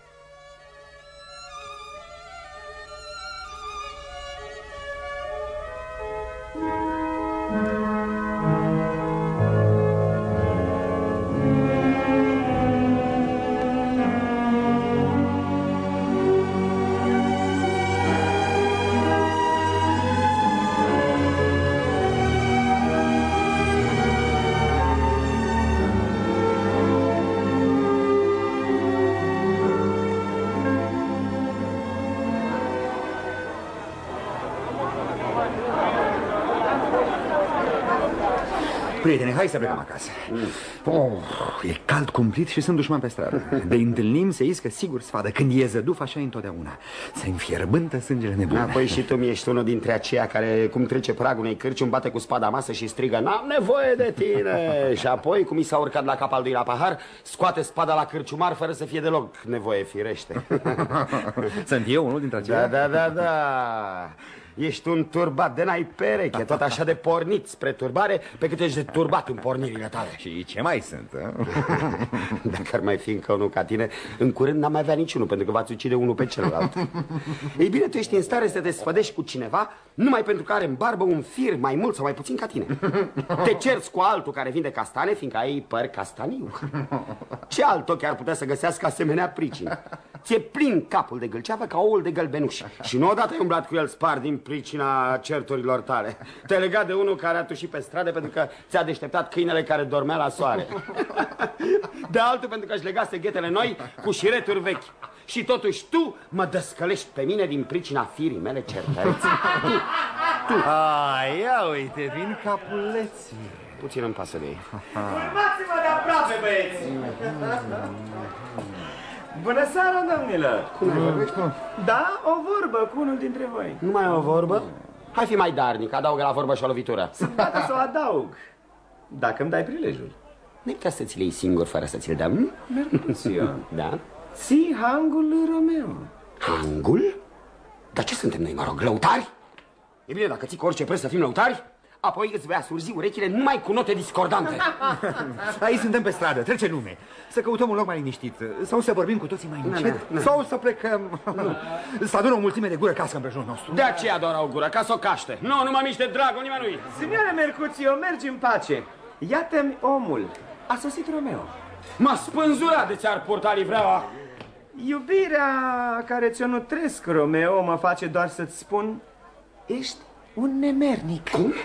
Prietene, hai să plecăm acasă. E cald cumplit și sunt dușman pe stradă. De întâlnim se iscă sigur sfadă. Când e zăduf, așa e întotdeauna. Se înfierbântă sângele nebun. Apoi și tu mi-ești unul dintre aceia care, cum trece pragul unei cârciumi, bate cu spada masă și strigă: n-am nevoie de tine. Și apoi, cum i s-a urcat la cap al doilea pahar, scoate spada la cârciumar fără să fie deloc nevoie, firește. Sunt eu unul dintre aceia? Da. Ești un turbat de n-ai pereche, tot așa de pornit spre turbare, pe cât ești de turbat în pornirile tale. Și ce mai sunt? Dacă ar mai fi încă unul ca tine, în curând n-am mai avea niciunul, pentru că v-ați ucide unul pe celălalt. Ei bine, tu ești în stare să te sfădești cu cineva numai pentru că are în barbă un fir mai mult sau mai puțin ca tine. Te cerți cu altul care vinde castane, fiindcă ai păr castaniu. Ce alt ochi ar putea să găsească asemenea pricini? Ți-e plin capul de gâlceavă ca oul de gălbenuș. Și nu odată ai umblat cu el spart din pricina certurilor tale. Te-ai legat de unul care a tușit pe stradă pentru că ți-a deșteptat câinele care dormea la soare. De altul pentru că își legase ghetele noi cu șireturi vechi. Și totuși tu mă dăscălești pe mine din pricina firii mele certăreți. Tu. Ia uite, vin capuleții. Puțin îmi pasă de ei. Urmați-mă de aproape, băieți! Bună seara, domnilor! Cum ai vorbești? Da, o vorbă cu unul dintre voi. Nu mai e o vorbă? Hai fi mai darnic, adaugă la vorbă și o lovitură. Sunt gata să o adaug, dacă îmi dai prilejul. Nu-i putea să ți-l iei singur fără să ți-l dăm? Mercuțio. Da? Ții hangul lui Romeo. Hangul? Dar ce suntem noi, mă rog, lăutari? E bine, dacă ții cu orice preț să fim lăutari, apoi îți vei asurzi urechile numai cu note discordante. Aici suntem pe stradă, trece lume. Să căutăm un loc mai liniștit. Sau să vorbim cu toții mai încet. Sau să plecăm. Să adună o mulțime de gură cască împrejurul nostru. De aceea doar au gură, ca să o caște. Nu mă miști de dragul nimănui. Signore Mercuțio, mergi în pace. Iată-mi omul. A sosit Romeo. M-a spânzurat de ți-ar purta livreaua. Iubirea care ți-o nutresc, Romeo, mă face doar să-ți spun: ești un nemernic. Cum?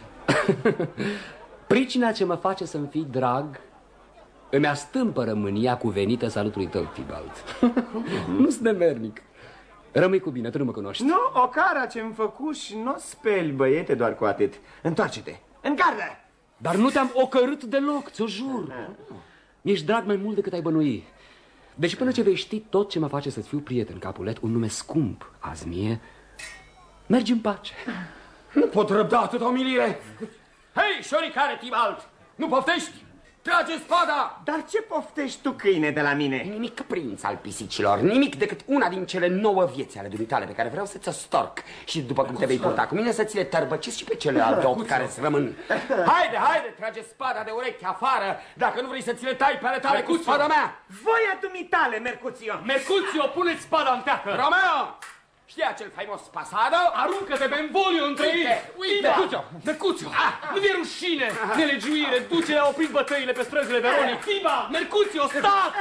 Pricina ce mă face să-mi fii drag îmi astâmpără mânia cuvenită salutului tău, Tibalt. Nu sunt nemernic. Rămâi cu bine, tu nu mă cunoști. Nu, o cara ce-mi făcu și n-o speli, băiete, doar cu atât. Întoarce-te, în gardă! Dar nu te-am ocărât deloc, ți-o jur. Mi-ești drag mai mult decât ai bănui. Deci până ce vei ști tot ce mă face să-ți fiu prieten, Capulet, un nume scump azi mie, mergi în pace. Nu pot răbda atâta umilire. Hei, șoricare, Tibalt, nu poftești? Trage spada! Dar ce poftești tu, câine, de la mine? Nimic, prinț al pisicilor, nimic decât una din cele 9 vieți ale dumitale pe care vreau să ți-o storc. Și după cum te vei purta cu mine, să ți le tărbăcesc și pe celelalte 8 care îți rămân. Haide, trage spada de ureche afară, dacă nu vrei să ți le tai pe ale tale cu spada mea. Voia dumitale, Mercuțio! Mercuțio, pune-ți spada în teacă! Romeo! Știi acel faimos pasado? Aruncă-te pe învoliu între ei! Uite! Mercuțio! Nu vi-e rușine! Nelegiuire! Duce a oprit bătăile pe străzile Veronic! Tiba! Mercuțio, stați!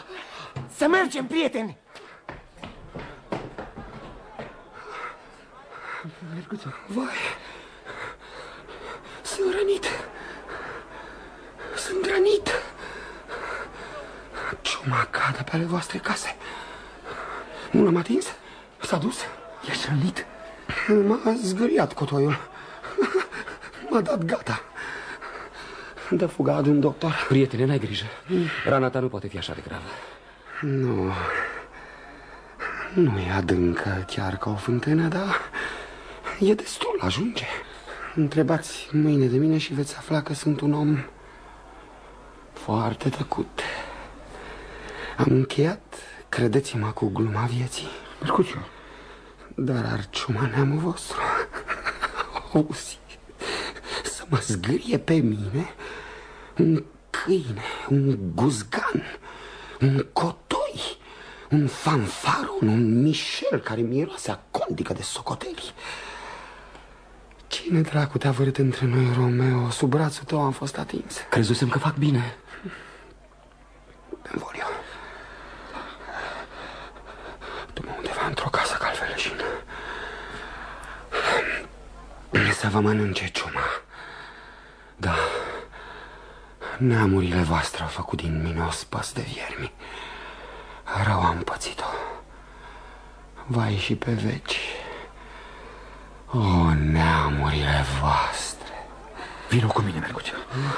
Să mergem, prieteni! Mercuțiu? Vai, sunt rănit. Sunt rănit. Ciuma cadă pe ale voastre case. Nu l-am atins? S-a dus? Ești rănit? M-a zgâriat cotoiul. M-a dat gata. Dă fuga, adu-n doctor. Prietene, n-ai grijă. Rana ta nu poate fi așa de gravă. Nu. Nu e adâncă chiar ca o fântână, dar e destul, ajunge. Întrebați mâine de mine și veți afla că sunt un om foarte tăcut. Am încheiat, credeți-mă, cu gluma vieții. Mercuțiu. Dar arciuma neamul vostru auzi să mă zgârie pe mine un câine, un guzgan, un cotoi, un fanfaron, un Michel care miroase a condică de socoteli. Cine dracu te-a vărât între noi, Romeo? Sub brațul tău am fost atins. Crezusem că fac bine. Benvolio, du-mă undeva într-o casă, că altfel leșin. Să vă mănânce ciuma. Da, neamurile voastre au făcut din mine o spăs de viermi. Rău am pățit-o. Vai și pe veci. O, neamurile voastre. Vino cu mine, Mercuțiu.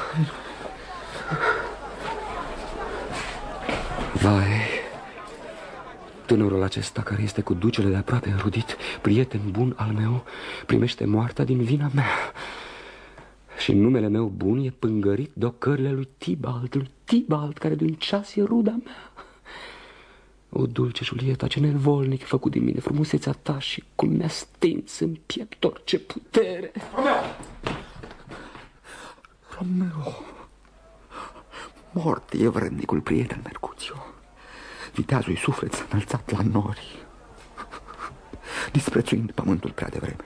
Vai, tânărul acesta care este cu ducele de aproape înrudit, prieten bun al meu, primește moartea din vina mea. Și numele meu bun e pângărit de ocările lui Tibalt, care de un ceas e ruda mea. O, dulce Julieta, ce nevolnic făcut din mine frumusețea ta și cum mi-a stins în piept orice putere. Romeo, mort e vrednicul prieten Mercuțiu. Viteazul-i suflet s-a înălțat la nori, disprețuind pământul prea devreme.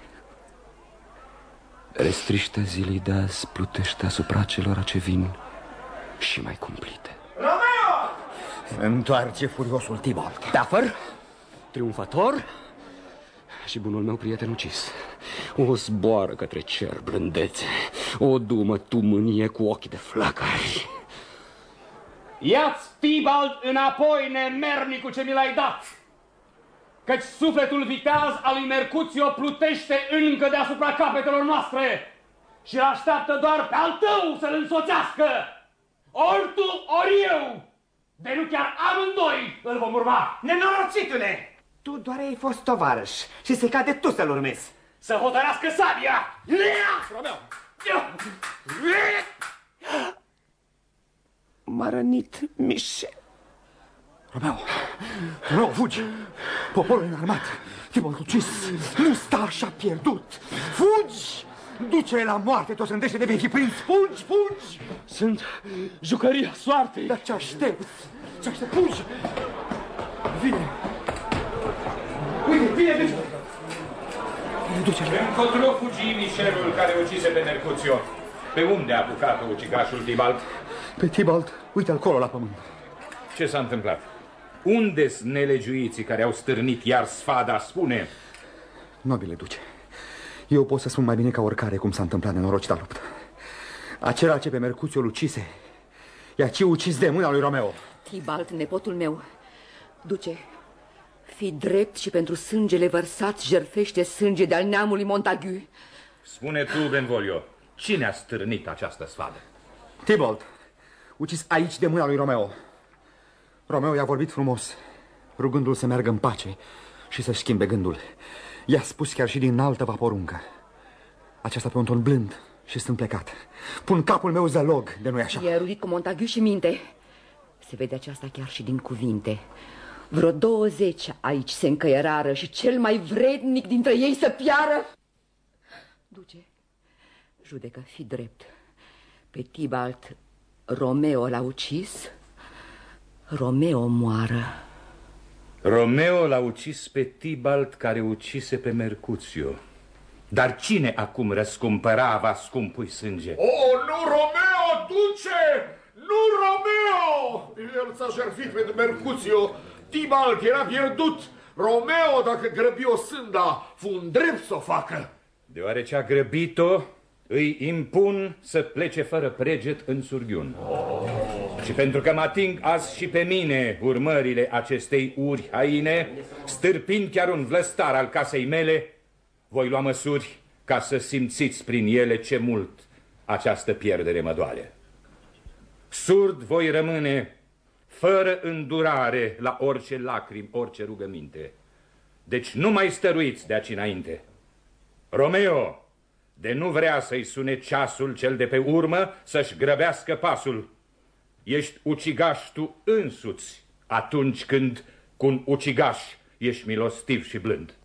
Restriște zilii de azi plutește asupra celor ce vin și mai cumplite. Romeo! Se întoarce furiosul Tibalt. Dafăr, triumfător și bunul meu prieten ucis. O zboară către cer blândețe, o dumă tu mânie cu ochii de flăcări. Ia-ți, Tibalt, înapoi nemernicul ce mi l-ai dat, căci sufletul viteaz al lui Mercuțiu plutește încă deasupra capetelor noastre și așteaptă doar pe al tău să-l însoțească. Ori tu, ori eu, de nu chiar amândoi îl vom urma. Nenorocitule! Tu doar ai fost tovarăș și se cade tu să-l urmezi. Să hotărească sabia! Romeo! M-a rănit Michel. Romeo, fugi! Poporul înarmat, Tibalt ucis, nu sta așa pierdut. Fugi! Duce-l la moarte, te-o sândește de vei fi prins. Fugi! Sunt jucăria soartei. Dar ce aștepți? Fugi! Vine! Vine, duce-l! Încotro fugi Michelul care ucise pe Mercuțiu. Pe unde a apucat-o ucigașul Tibalt? Pe Tibalt, uite-l colo la pământ. Ce s-a întâmplat? Unde-s nelegiuiții care au stârnit iar sfada? Spune! Nobile duce, eu pot să spun mai bine ca oricare cum s-a întâmplat nenorocita luptă. Acela ce pe Mercuțiu îl ucise, i-a ci ucis de mâna lui Romeo. Tibalt, nepotul meu, duce, fii drept și pentru sângele vărsat jertfește sânge de-al neamului Montagu. Spune tu, Benvolio, cine a stârnit această sfadă? Tibalt, ucis aici de mâna lui Romeo. Romeo i-a vorbit frumos, rugându-l să meargă în pace și să-și schimbe gândul. I-a spus chiar și din altă va poruncă. Aceasta pe un ton blând și sunt plecat. Pun capul meu zălog, de nu-i așa. E erudit cu Montagu și minte. Se vede aceasta chiar și din cuvinte. Vreo 20 aici se încăierară și cel mai vrednic dintre ei să piară. Duce, judecă, fi drept. Pe Tibalt Romeo l-a ucis, Romeo moară. Romeo l-a ucis pe Tibalt care ucise pe Mercuțiu. Dar cine acum răscumpăra scumpui sânge? Oh, nu Romeo, duce! Nu Romeo! El s-a jertfit pentru Mercuțiu. Tibalt era pierdut. Romeo, dacă grăbi o sânda, fu un drept să o facă. Deoarece a grăbit-o, îi impun să plece fără preget în surghiun. Și pentru că mă ating azi și pe mine urmările acestei uri haine, stârpind chiar un vlăstar al casei mele, voi lua măsuri ca să simțiți prin ele ce mult această pierdere mă doare. Surd voi rămâne, fără îndurare la orice lacrimi, orice rugăminte. Deci nu mai stăruiți de aici înainte. Romeo, de nu vrea să-i sune ceasul cel de pe urmă, să-și grăbească pasul. Ești ucigaș tu însuți atunci când cu un ucigaș ești milostiv și blând.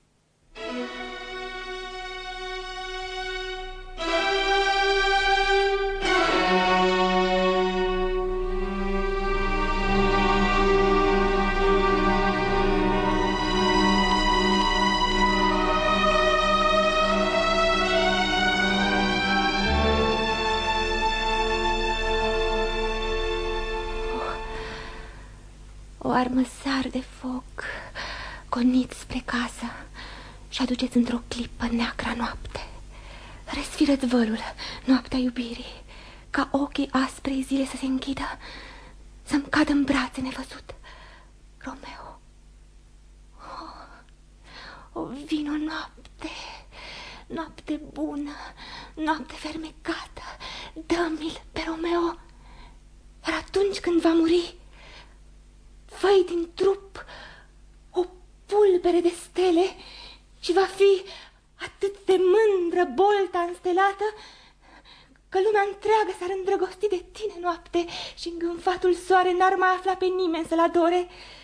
O armă sar de foc, goniți spre casă și aduceți într-o clipă neagra noapte. Resfiră-ți vălul, noaptea iubirii, ca ochii asprei zile să se închidă, să-mi cadă în brațe nevăzut. Romeo, o vino noapte, noapte bună, noapte fermecată, dă-mi-l pe Romeo. Iar atunci când va muri, fă-i din trup o pulbere de stele și va fi atât de mândră bolta înstelată că lumea întreagă s-ar îndrăgosti de tine noapte și îngânfatul soare n-ar mai afla pe nimeni să-l adore.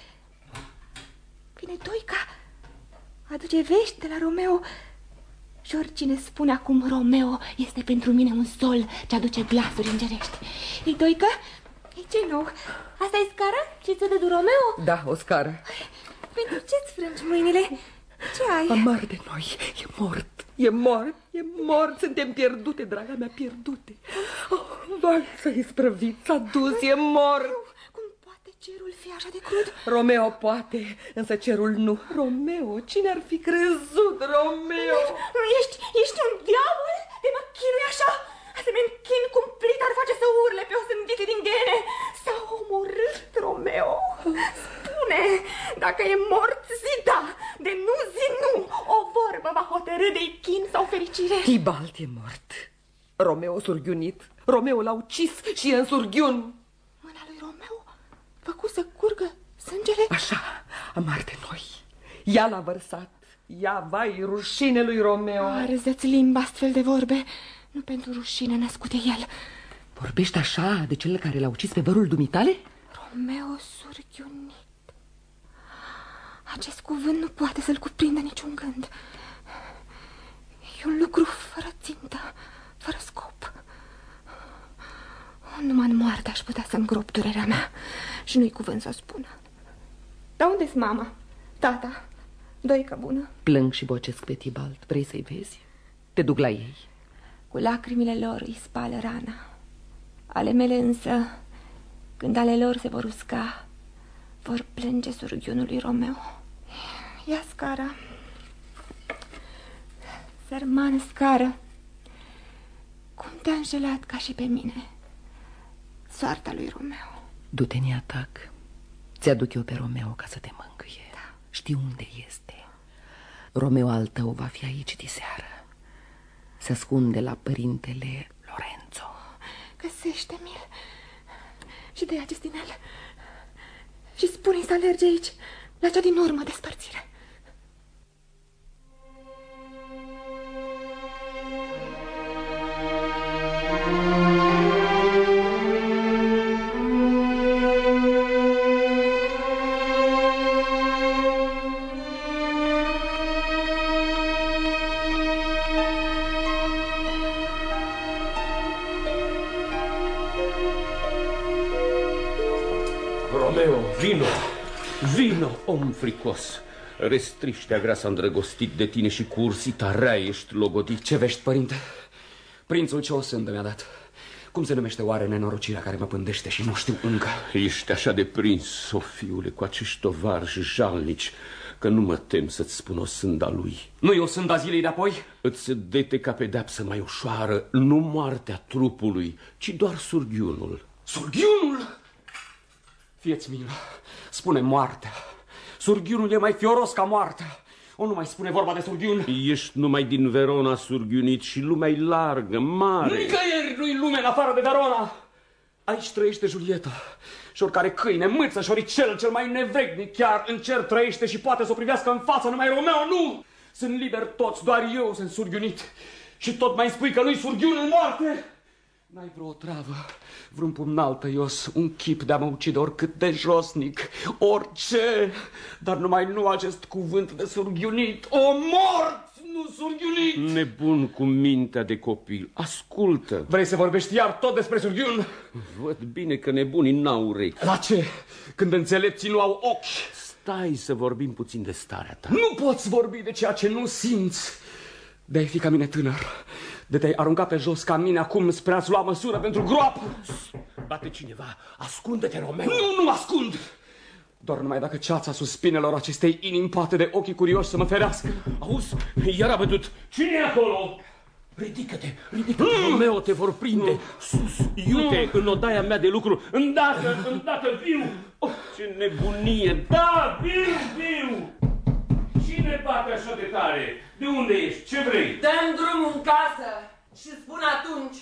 Vine Doica, aduce vești de la Romeo și oricine spune acum Romeo este pentru mine un sol ce aduce glasuri îngerești. Ei, Doica, ce nou? Asta e scara? Ce ți-o dă Romeo? Da, o scară. Pentru ce-ți frângi mâinile? Ce ai? Amar de noi. E mort. E mort. E mort. Suntem pierdute, draga mea, pierdute. Oh, vai, s-a isprăvit, s-a dus, e mort. Cum poate cerul fi așa de crud? Romeo poate, însă cerul nu. Romeo, cine ar fi crezut, Romeo? Ești un diavol? Te mă chinui așa? Asemenea chin cumplit ar face să urle pe osândite din ghene. S-a omorât Romeo. Spune, dacă e mort, zi da, de nu zi nu. O vorbă va hotărâ de-i chin sau fericire. Tibalt e mort. Romeo surghiunit. Romeo l-a ucis și e în surghiun. Mâna lui Romeo făcu să curgă sângele. Așa, amar de noi. Ea l-a vărsat. Ia, vai, rușine lui Romeo. Arză-ți limba astfel de vorbe. Nu pentru rușine născute el. Vorbești așa de cel care l-a ucis pe vărul dumitale? Romeo surghiunit. Acest cuvânt nu poate să-l cuprindă niciun gând. E un lucru fără țintă, fără scop. Numai în moarte aș putea să îngrop durerea mea și nu-i cuvânt să o spună. Dar unde-s mama, tata, Doica bună? Plâng și bocesc pe Tibalt. Vrei să-i vezi? Te duc la ei. Cu lacrimile lor îi spală rana. Ale mele însă, când ale lor se vor usca, vor plânge surghiunul lui Romeo. Ia scara. Sărmană scară, cum te-a înșelat ca și pe mine soarta lui Romeo. Du-te în atac. Ți-aduc eu pe Romeo ca să te mângâie. Da. Știi unde este. Romeo al tău va fi aici diseară. Se ascunde la părintele Lorenzo. Găsește-mi-l și dă-i acest inel și spune-i să alerge aici la cea din urmă despărțire. Vino, om fricos. Restriștea grea s-a îndrăgostit de tine și cu ursita rea ești logodit. Ce vești, părinte? Prințul ce o sândă mi-a dat? Cum se numește oare nenorocirea care mă pândește și nu știu încă? Ești așa de prins, Sofiule, cu acești tovarăși jalnici, că nu mă tem să-ți spun o sânda lui. Nu e o sânda zilei de apoi? Îți dete ca pedeapsă mai ușoară, nu moartea trupului, ci doar surghiunul. Surghiunul? Fie-ți milă, spune moartea. Surghiunul e mai fioros ca moartea. O, nu mai spune vorba de surghiun. Ești numai din Verona surghiunit și lumea e largă, mare. Nicăieri nu-i lume în afară de Verona. Aici trăiește Julieta. Și oricare câine, mâță, șoricel, cel mai nevrednic chiar în cer trăiește și poate să o privească în față, numai Romeo nu. Sunt liberi toți, doar eu sunt surghiunit. Și tot mai spui că nu-i surghiun în moarte. N-ai vreo travă, vreun pumnal tăios, un chip de a mă ucide oricât de josnic, orice, dar numai nu acest cuvânt de surghiunit. O mort, nu surghiunit! Nebun cu mintea de copil, ascultă. Vrei să vorbești iar tot despre surghiun? Văd bine că nebunii n-au urechi. La ce? Când înțelepții nu au ochi? Stai să vorbim puțin de starea ta. Nu poți vorbi de ceea ce nu simți. De-ai fi ca mine tânăr, de te-ai aruncat pe jos ca mine acum spre a-ți lua măsură pentru groapă. Bate cineva, ascunde-te, Romeo. Nu mă ascund. Doar numai dacă ceața suspinelor acestei inimi poate de ochii curioși să mă ferească. Auzi, iar a bătut. Cine e acolo? Ridică-te, ridică-te, Romeo, te vor prinde. Sus, iute, în odaia mea de lucru. Îndată, viu. Ce nebunie. Da, viu. Cine bate așa de tare? De unde ești? Ce vrei? Dă-mi drumul în casă și spun atunci.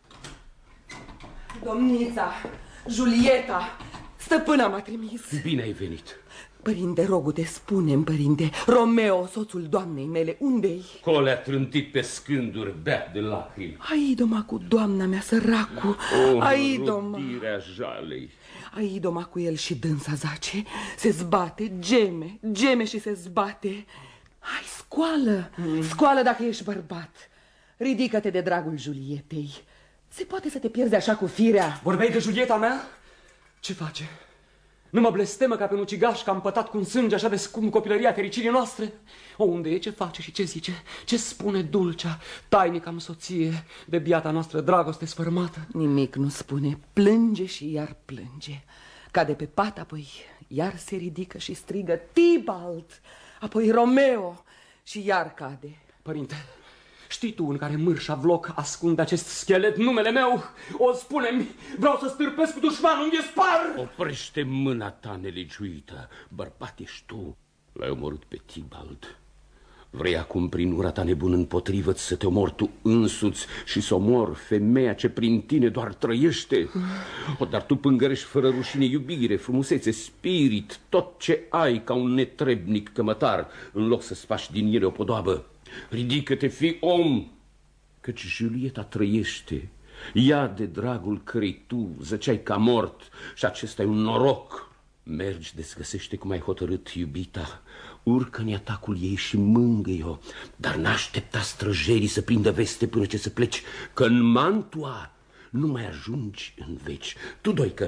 Domnița, Julieta, stăpâna m-a trimis. Bine ai venit. Părinte, rogu-te, spune-mi, părinte, Romeo, soțul doamnei mele, unde-i? Colea trântit pe scânduri, beat de lacrimi. Aidoma cu doamna mea, săracu. Aidoma. Rodirea jalei. Aidoma cu el și dânsa zace, se zbate, geme și se zbate. Hai, scoală, scoală dacă ești bărbat. Ridică-te de dragul Julietei. Se poate să te pierzi așa cu firea. Vorbeai de Julieta mea? Ce face? Nu mă blestemă ca pe un ucigaș că am pătat cu un sânge așa de scump copilăria fericirii noastre? O, unde e, ce face și ce zice? Ce spune dulcea, tainică am soție de biata noastră dragoste sfărâmată? Nimic nu spune, plânge și iar plânge. Cade pe pat, apoi iar se ridică și strigă Tibalt, apoi Romeo și iar cade. Părinte, știi tu în care mârșa vloc ascunde acest schelet numele meu? O, spune-mi, vreau să stârpesc cu dușmanul, îmi e spar! Oprește mâna ta nelegiuită, bărbat ești tu. L-ai omorât pe Tibalt. Vrei acum prin ura ta nebună împotrivă-ți să te omori tu însuți și să omor femeia ce prin tine doar trăiește? Dar tu pângărești fără rușine iubire, frumusețe, spirit, tot ce ai ca un netrebnic cămătar, în loc să-ți faci din ele o podoabă. Ridică-te, fii om, căci Julieta trăiește, ea de dragul cărei tu zăceai ca mort și acesta e un noroc. Mergi, desgăsește cum ai hotărât iubita, urcă în atacul ei și mângâie-o, dar n-aștepta străjerii să prindă veste până ce să pleci, că în Mantua nu mai ajungi în veci. Tu, Doică,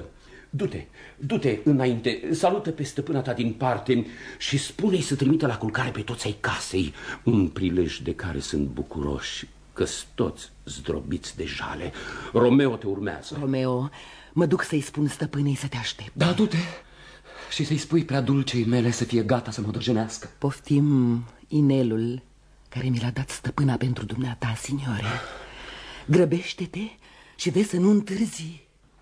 du-te înainte, salută pe stăpâna ta din parte și spune-i să trimită la culcare pe toți ai casei, un prilej de care sunt bucuroși, că-s toți zdrobiți de jale. Romeo te urmează. Romeo, mă duc să-i spun stăpânei să te aștept. Da, du-te și să-i spui prea dulcei mele să fie gata să mă drăgenească. Poftim inelul care mi l-a dat stăpâna pentru dumneata, signore. Grăbește-te și vezi să nu întârzi.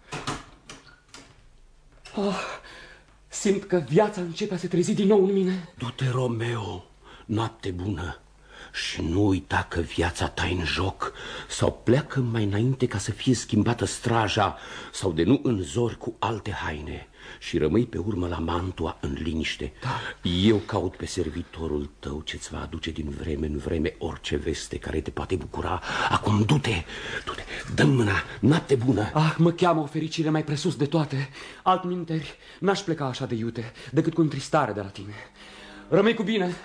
Oh, simt că viața începe a se trezi din nou în mine. Du-te, Romeo, noapte bună. Și nu uita că viața ta în joc. Sau pleacă mai înainte ca să fie schimbată straja, sau de nu în zori cu alte haine. Și rămâi pe urmă la Mantua în liniște. Da. Eu caut pe servitorul tău ce-ți va aduce din vreme în vreme orice veste care te poate bucura. Acum du-te, dă-mi mâna, noapte bună. Ah, mă cheamă o fericire mai presus de toate. Altminteri, n-aș pleca așa de iute, decât cu întristare de la tine. Rămâi cu bine.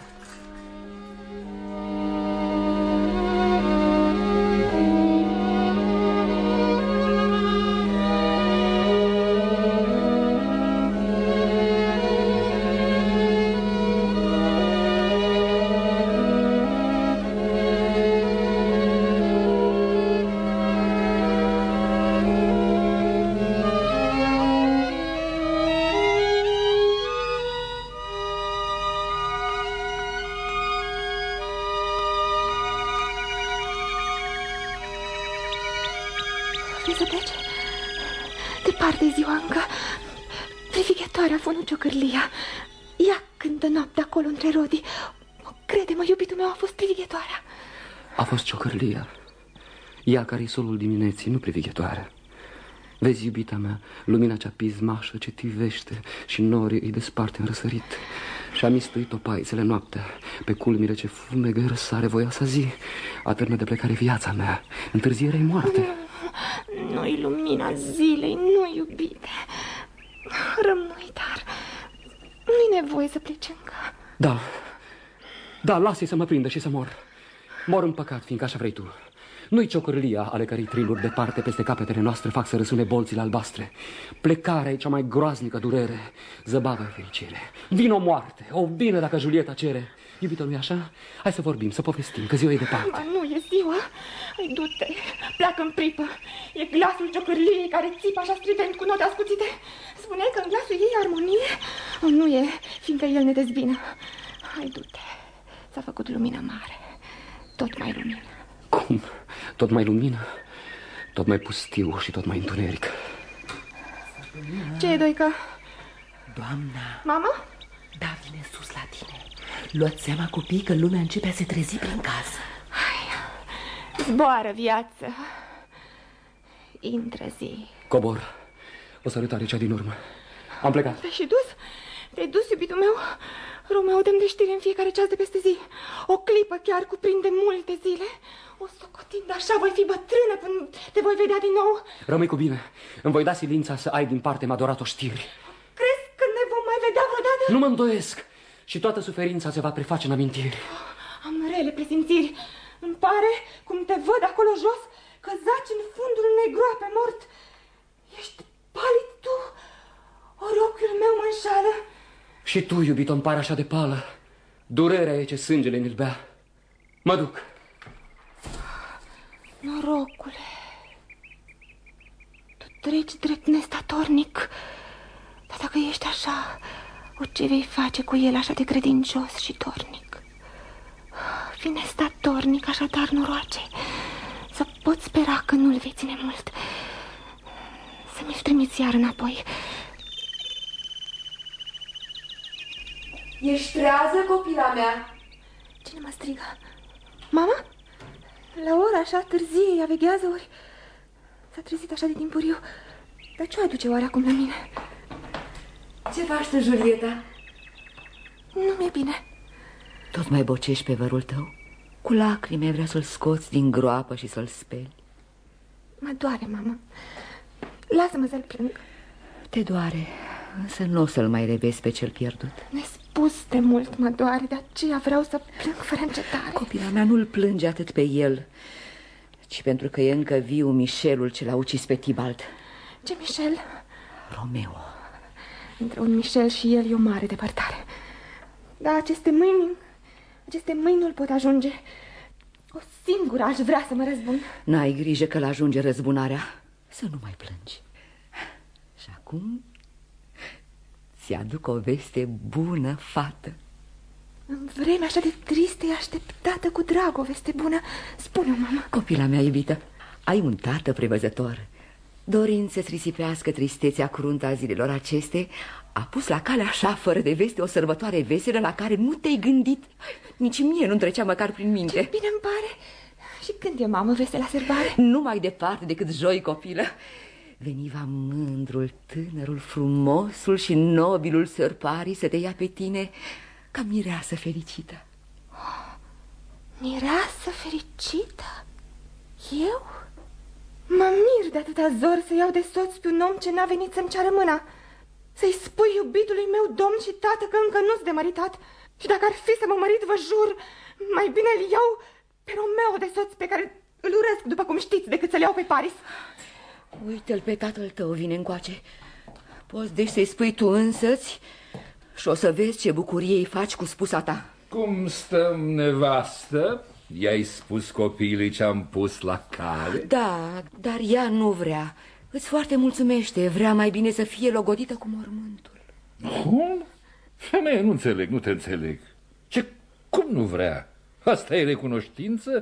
Vrei să pleci? Departe ziua încă. Privighetoarea a făcut ciocârlia. Ea cântă noaptea acolo între rodii. Crede-mă, iubitul meu, a fost privighetoarea. A fost ciocârlia. Ea care-i solul dimineții, nu privighetoarea. Vezi, iubita mea, lumina cea pismașă ce tivește și norii îi desparte în răsărit. Și-a mistuit opaițele noaptea pe culmile ce fumegă răsare voioasa zi. Atârnă de plecare viața mea, întârzierea-i moarte. Nu-i lumina zilei, nu, iubite. Rămâi, dar nu-i nevoie să pleci încă. Da, lasă-i să mă prindă și să mor. Mor în păcat, fiindcă așa vrei tu. Nu-i ciocârlia ale cărei triluri departe peste capetele noastre fac să răsune bolțile albastre. Plecarea e cea mai groaznică durere, zăbava e fericire. Vino moarte, o bine dacă Julieta cere. Iubito, nu-i așa? Hai să vorbim, să povestim, că ziua e departe. Ma, nu e ziua. Hai, du-te, pleacă în pripă. E glasul ciocârliei care țipă așa strident cu note ascuțite. Spuneai că în glasul ei armonie? Nu e, fiindcă el ne dezbină. Hai, du-te. S-a făcut lumină mare. Tot mai lumină. Cum? Tot mai lumină? Tot mai pustiu și tot mai întuneric. Ce e, Doica? Doamna. Mama? Da, vine sus la tine. Luați seama, copii, că lumea începe a se trezi prin casă. Hai, zboară viață. Intră zi. Cobor. O salutare cea din urmă. Am plecat. Te-ai și dus? Te-ai dus, iubitul meu? Romeo, dăm de știre în fiecare ceas de peste zi. O clipă chiar cuprinde multe zile. O socotind așa, voi fi bătrână până te voi vedea din nou. Rămâi cu bine. Îmi voi da silința să ai din parte m-adorat-o știri. Crezi că ne vom mai vedea vreodată? Nu mă îndoiesc. Și toată suferința se va preface în amintiri. Am rele presimțiri. Îmi pare, cum te văd acolo jos, că zaci în fundul unei groape mort. Ești palid tu, ori ochiul meu mă înșală. Și tu, iubito, îmi pare așa de pală. Durerea e ce sângele mi-l bea. Mă duc. Norocule, tu treci drept nestatornic. Dar dacă ești așa, ce vei face cu el așa de credincios și dornic? Fi nestatornic, așadar, noroace. Să pot spera că nu-l vei ține mult. Să mi-l trimiți iar înapoi. Ești trează, copila mea? Cine mă strigă? Mama? La ora așa târzie ea veghează, ori s-a trezit așa de timpuriu. Dar ce o aduce oare acum la mine? Ce faci tu, Julieta? Nu mi-e bine. Tot mai bocești pe vărul tău? Cu lacrime vrea să-l scoți din groapă și să-l speli. Mă doare, mamă. Lasă-mă să-l plâng. Te doare, însă nu o să-l mai revezi pe cel pierdut. Nespus de mult mă doare, de aceea vreau să plâng fără încetare. Copila mea, nu-l plânge atât pe el, ci pentru că e încă viu Michelul ce l-a ucis pe Tibalt. Ce Michel? Romeo. Între un Michel și el e o mare depărtare. Dar aceste mâini nu-l pot ajunge. O singură aș vrea să mă răzbun. N-ai grijă că l-ajunge răzbunarea. Să nu mai plângi. Și acum ți-aduc o veste bună, fată. În vremea așa de tristă e așteptată cu drag o veste bună. Spune-o, mamă. Copila mea iubită, ai un tată prevăzător. Dorind să-ți risipească tristețea cruntă a zilelor aceste, a pus la cale așa, fără de veste, o sărbătoare veselă la care nu te-ai gândit. Nici mie nu-mi trecea măcar prin minte. Ce bine îmi pare. Și când e, mamă, vesela sărbare? Nu mai departe decât joi, copilă. Veniva mândrul, tânărul, frumosul și nobilul sărparii să te ia pe tine ca mireasă fericită. Mireasă fericită? Eu? Mă mir de atâta zor să iau de soț pe un om ce n-a venit să-mi ceară mâna. Să-i spui iubitului meu domn și tată că încă nu-s de măritat. Și dacă ar fi să mă mărit, vă jur, mai bine îl iau pe Romeo de soț, pe care îl urăsc, după cum știți, decât să-l iau pe Paris. Uite-l pe tatăl tău, vine încoace. Poți deci să-i spui tu însăți și o să vezi ce bucurie îi faci cu spusa ta. Cum stăm, nevastă? I-ai spus copilului ce-am pus la cale? Da, dar ea nu vrea. Îți foarte mulțumește, vrea mai bine să fie logodită cu mormântul. Cum? Femeie, nu înțeleg, nu te înțeleg. Cum nu vrea? Asta e recunoștință?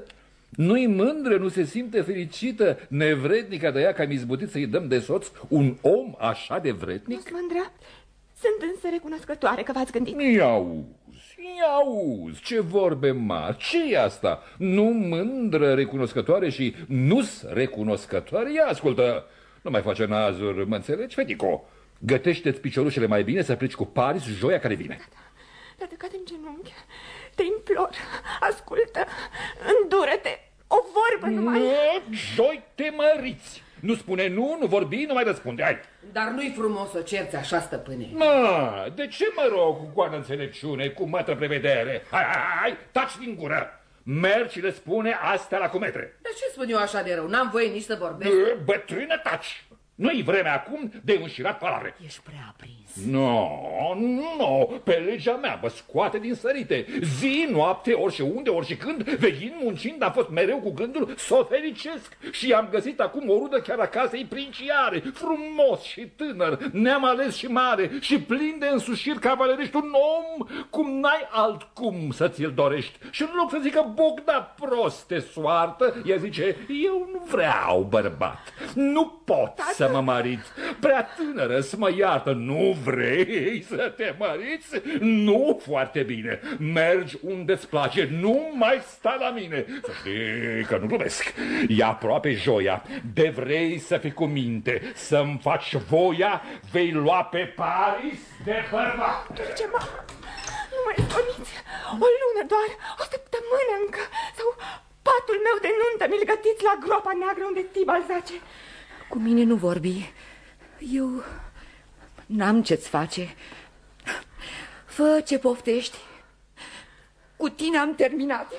Nu-i mândră, nu se simte fericită, nevrednică de ea că am izbutit să-i dăm de soț un om așa de vrednic? Nu-s mândră. Sunt însă recunoscătoare că v-ați gândit. Ia-uzi, ce vorbe mari, ce e asta? Nu mândră, recunoscătoare și nu-s recunoscătoare? Ia ascultă, nu mai face nazuri, mă înțelegi, fetico? Gătește-ți piciorușele mai bine să pleci cu Paris joia care vine. Dar cad în genunchi, te implor, ascultă, îndură-te, o vorbă numai. Joi, te măriți. Nu spune nu vorbi, nu mai răspunde, hai. Dar nu-i frumos o cerți așa, stăpâne. De ce mă rog cu goană înțelepciune, cu mătră prevedere? Hai, taci din gură. Mergi și le spune astea la cumetre. Dar ce spun eu așa de rău? N-am voie nici să vorbesc. Bătrână, taci. Nu-i vremea acum de înșirat palavre. Ești prea aprins. Nu, pe legea mea mă scoate din sărite. Zi, noapte, orice unde, orice când, veghind, muncind, am fost mereu cu gândul să o fericesc. Și am găsit acum o rudă chiar acasă, ei princiare, frumos și tânăr, neam ales și mare și plin de însușiri cavalerești, un om cum n-ai altcum să ți-l dorești. Și în loc să zică Bogda proste soartă, ea zice, eu nu vreau bărbat, nu pot să mă marit, prea tânără să mă iartă, nu vrei să te măriți? Nu, foarte bine, mergi unde-ți place, nu mai sta la mine. Să știi că nu glumesc, e aproape joia, de vrei să fii cu minte, să-mi faci voia, vei lua pe Paris de bărbat. Ce nu mai spuniți, o lună doar, o săptămână încă, sau patul meu de nuntă mi-l gătiți la groapa neagră unde Tibal zace. Cu mine nu vorbi. Eu n-am ce-ți face. Fă ce poftești. Cu tine am terminat.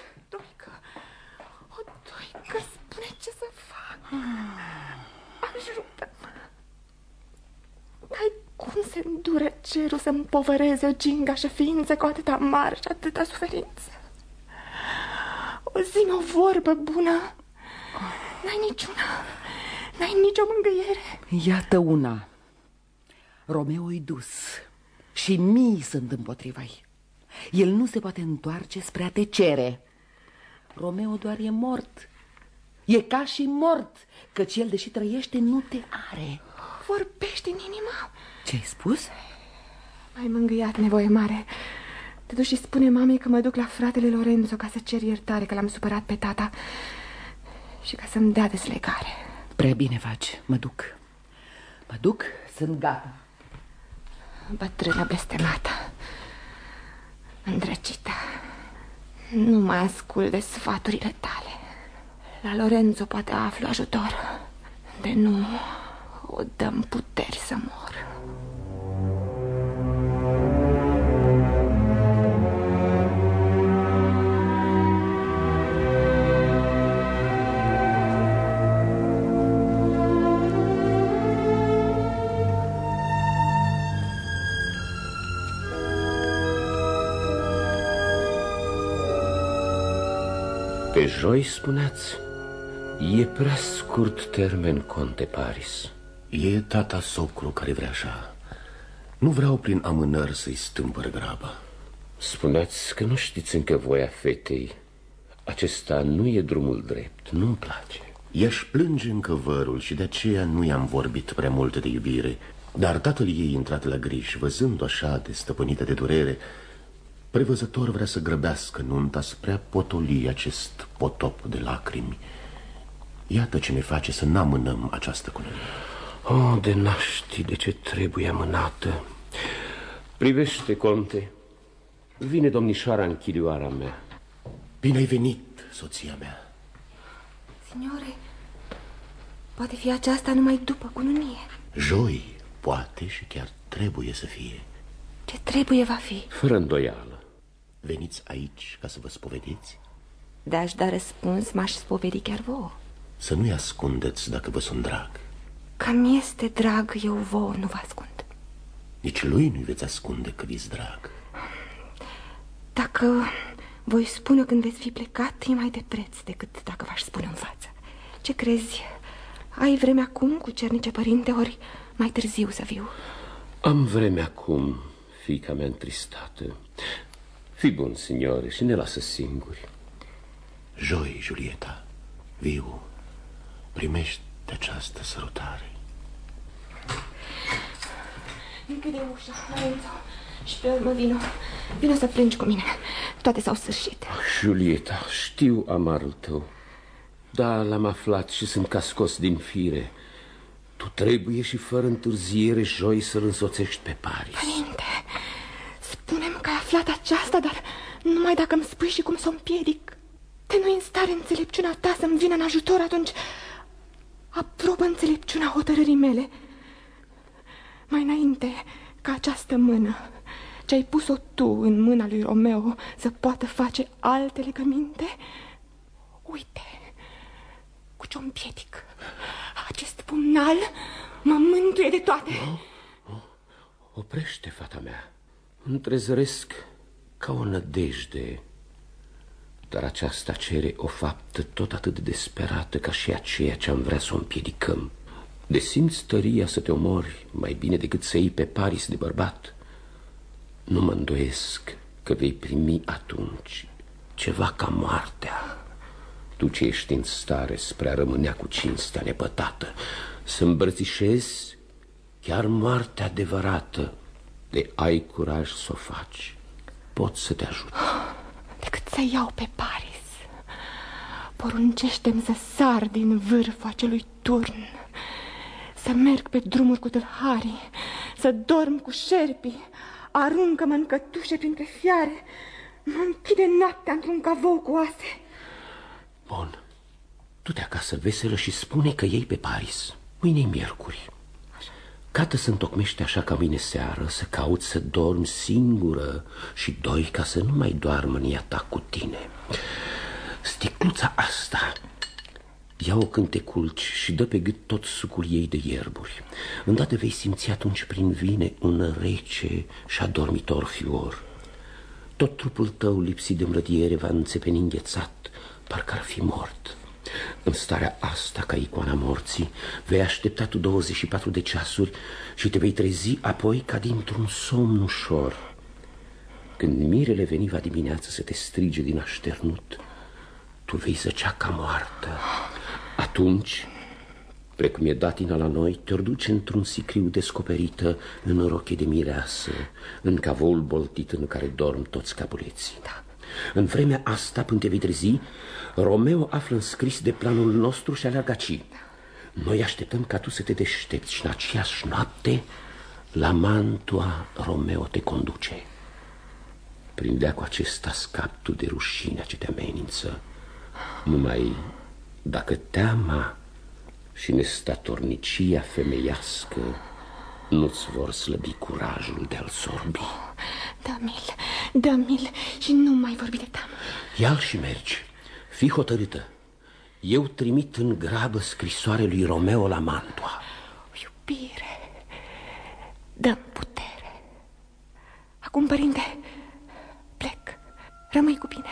Doică, spune ce să fac. Ajută-mă. Ai cum se îndură cerul să-mi povăreze o gingașă ființă cu atâta mare și atâta suferință? O zi-mi o vorbă bună. N-ai niciuna. N-ai nicio mângâiere. Iată una. Romeo-i dus și mii sunt împotriva-i. El nu se poate întoarce spre a te cere. Romeo doar e mort. E ca și mort, căci el, deși trăiește, nu te are. Vorbești în inima. Ce-ai spus? Ai mângâiat, nevoie mare. Te duci și spune mamei că mă duc la fratele Lorenzo ca să cer iertare că l-am supărat pe tata și ca să-mi dea deslegare. Prea bine faci, mă duc. Mă duc, sunt gata. Bătrână blestemată, îndrăcită, nu mai ascult de sfaturile tale. La Lorenzo poate aflu ajutor, de nu o dăm puteri să mor. Pe joi, spuneați, e prea scurt termen, conte Paris. E tata socru care vrea așa. Nu vreau prin amânări să-i stâmpăr graba. Spuneați că nu știți încă voia fetei. Acesta nu e drumul drept, nu-mi place. I-aș plânge încă vărul și de aceea nu i-am vorbit prea mult de iubire. Dar tatăl ei, intrat la griji, văzând-o așa de stăpânită de durere, prevăzător vrea să grăbească nunta spre a potoli acest potop de lacrimi. Iată ce ne face să n-amânăm această cununie. Oh, de n-aș ști de ce trebuie amânată. Privește, conte, vine domnișoara în chilioara mea. Bine ai venit, soția mea. Signore, poate fi aceasta numai după cununie. Joi, poate și chiar trebuie să fie. Ce trebuie va fi? Fără îndoială. Veniți aici ca să vă spovediți? De-aș da răspuns, m-aș spovedi chiar vouă. Să nu-i ascundeți dacă vă sunt drag. Ca mi-este drag, eu vouă nu vă ascund. Nici lui nu-i veți ascunde că vi-s drag. Dacă voi spune când veți fi plecat, e mai de preț decât dacă v-aș spune în față. Ce crezi? Ai vreme acum cu cernice părinte, ori mai târziu să viu? Am vreme acum, fiica mea întristată. Fii bun, signore, și ne lasă singuri. Joi, Julieta, viu, primești această sărutare. Închide ușa, Lorenzo, și pe urmă vino să plângi cu mine. Toate s-au sfârșit. Julieta, știu amarul tău. Da, l-am aflat și sunt ca scos din fire. Tu trebuie și fără întârziere joi să-l însoțești pe Paris. Părinte, spune-mi că ai aflat aceasta, dar numai dacă îmi spui și cum să o împiedic. Te nu-i în stare înțelepciunea ta să-mi vină în ajutor, atunci aprobă înțelepciunea hotărârii mele. Mai înainte ca această mână ce ai pus-o tu în mâna lui Romeo să poată face alte legăminte, uite cu ce-o împiedic. Acest pumnal mă mântuie de toate. Oprește, fata mea. Întrezăresc ca o nădejde, dar aceasta cere o faptă tot atât de desperată ca și aceea ce am vrea să o împiedicăm. De simți tăria să te omori mai bine decât să iei pe Paris de bărbat. Nu mă îndoiesc că vei primi atunci ceva ca moartea. Tu ce ești în stare spre a rămânea cu cinstea nepătată, să îmbrățișezi chiar moartea adevărată, de ai curaj să o faci, pot să te ajut. Decât să iau pe Paris, poruncește-mi să sar din vârful acelui turn, să merg pe drumuri cu tâlharii, să dorm cu șerpii, aruncă-mă în cătușe printre fiare, mă închide noaptea într-un cavou cu oase. Bun, du-te acasă veselă și spune că iei pe Paris. Mâine-i miercuri. Gata să întocmești așa ca mâine seară, să cauți să dormi singură și doi ca să nu mai doarmă în ea ta cu tine. Sticluța asta, ia-o când te culci și dă pe gât tot sucul ei de ierburi. Îndată vei simți atunci prin vine un rece și adormitor fior. Tot trupul tău lipsit de mlădiere va înțepeni înghețat, parcă ar fi mort. În starea asta, ca icoana morții, vei aștepta tu 24 de ceasuri și te vei trezi apoi ca dintr-un somn ușor. Când mirele veni va dimineață să te strige din așternut, tu vei zăcea ca moartă. Atunci, precum e datina la noi, te-or duce într-un sicriu descoperită în roche de mireasă, în cavoul boltit în care dorm toți capuleții. Da. În vremea asta, până te vei trezi, Romeo află înscris de planul nostru și aleargă aci. Noi așteptăm ca tu să te deștepți și în aceeași noapte la Mantua Romeo te conduce. Prin veacul acesta scapi tu de rușinea ce te amenință. Numai dacă teama și nestatornicia femeiască nu-ți vor slăbi curajul de a-l sorbi. Dă-mi-l și nu mai vorbi de teamă. Ia-l și mergi. Fii hotărâtă. Eu trimit în grabă scrisoare lui Romeo la Mantua. Iubire, dă-mi putere. Acum, părinte, plec. Rămâi cu bine.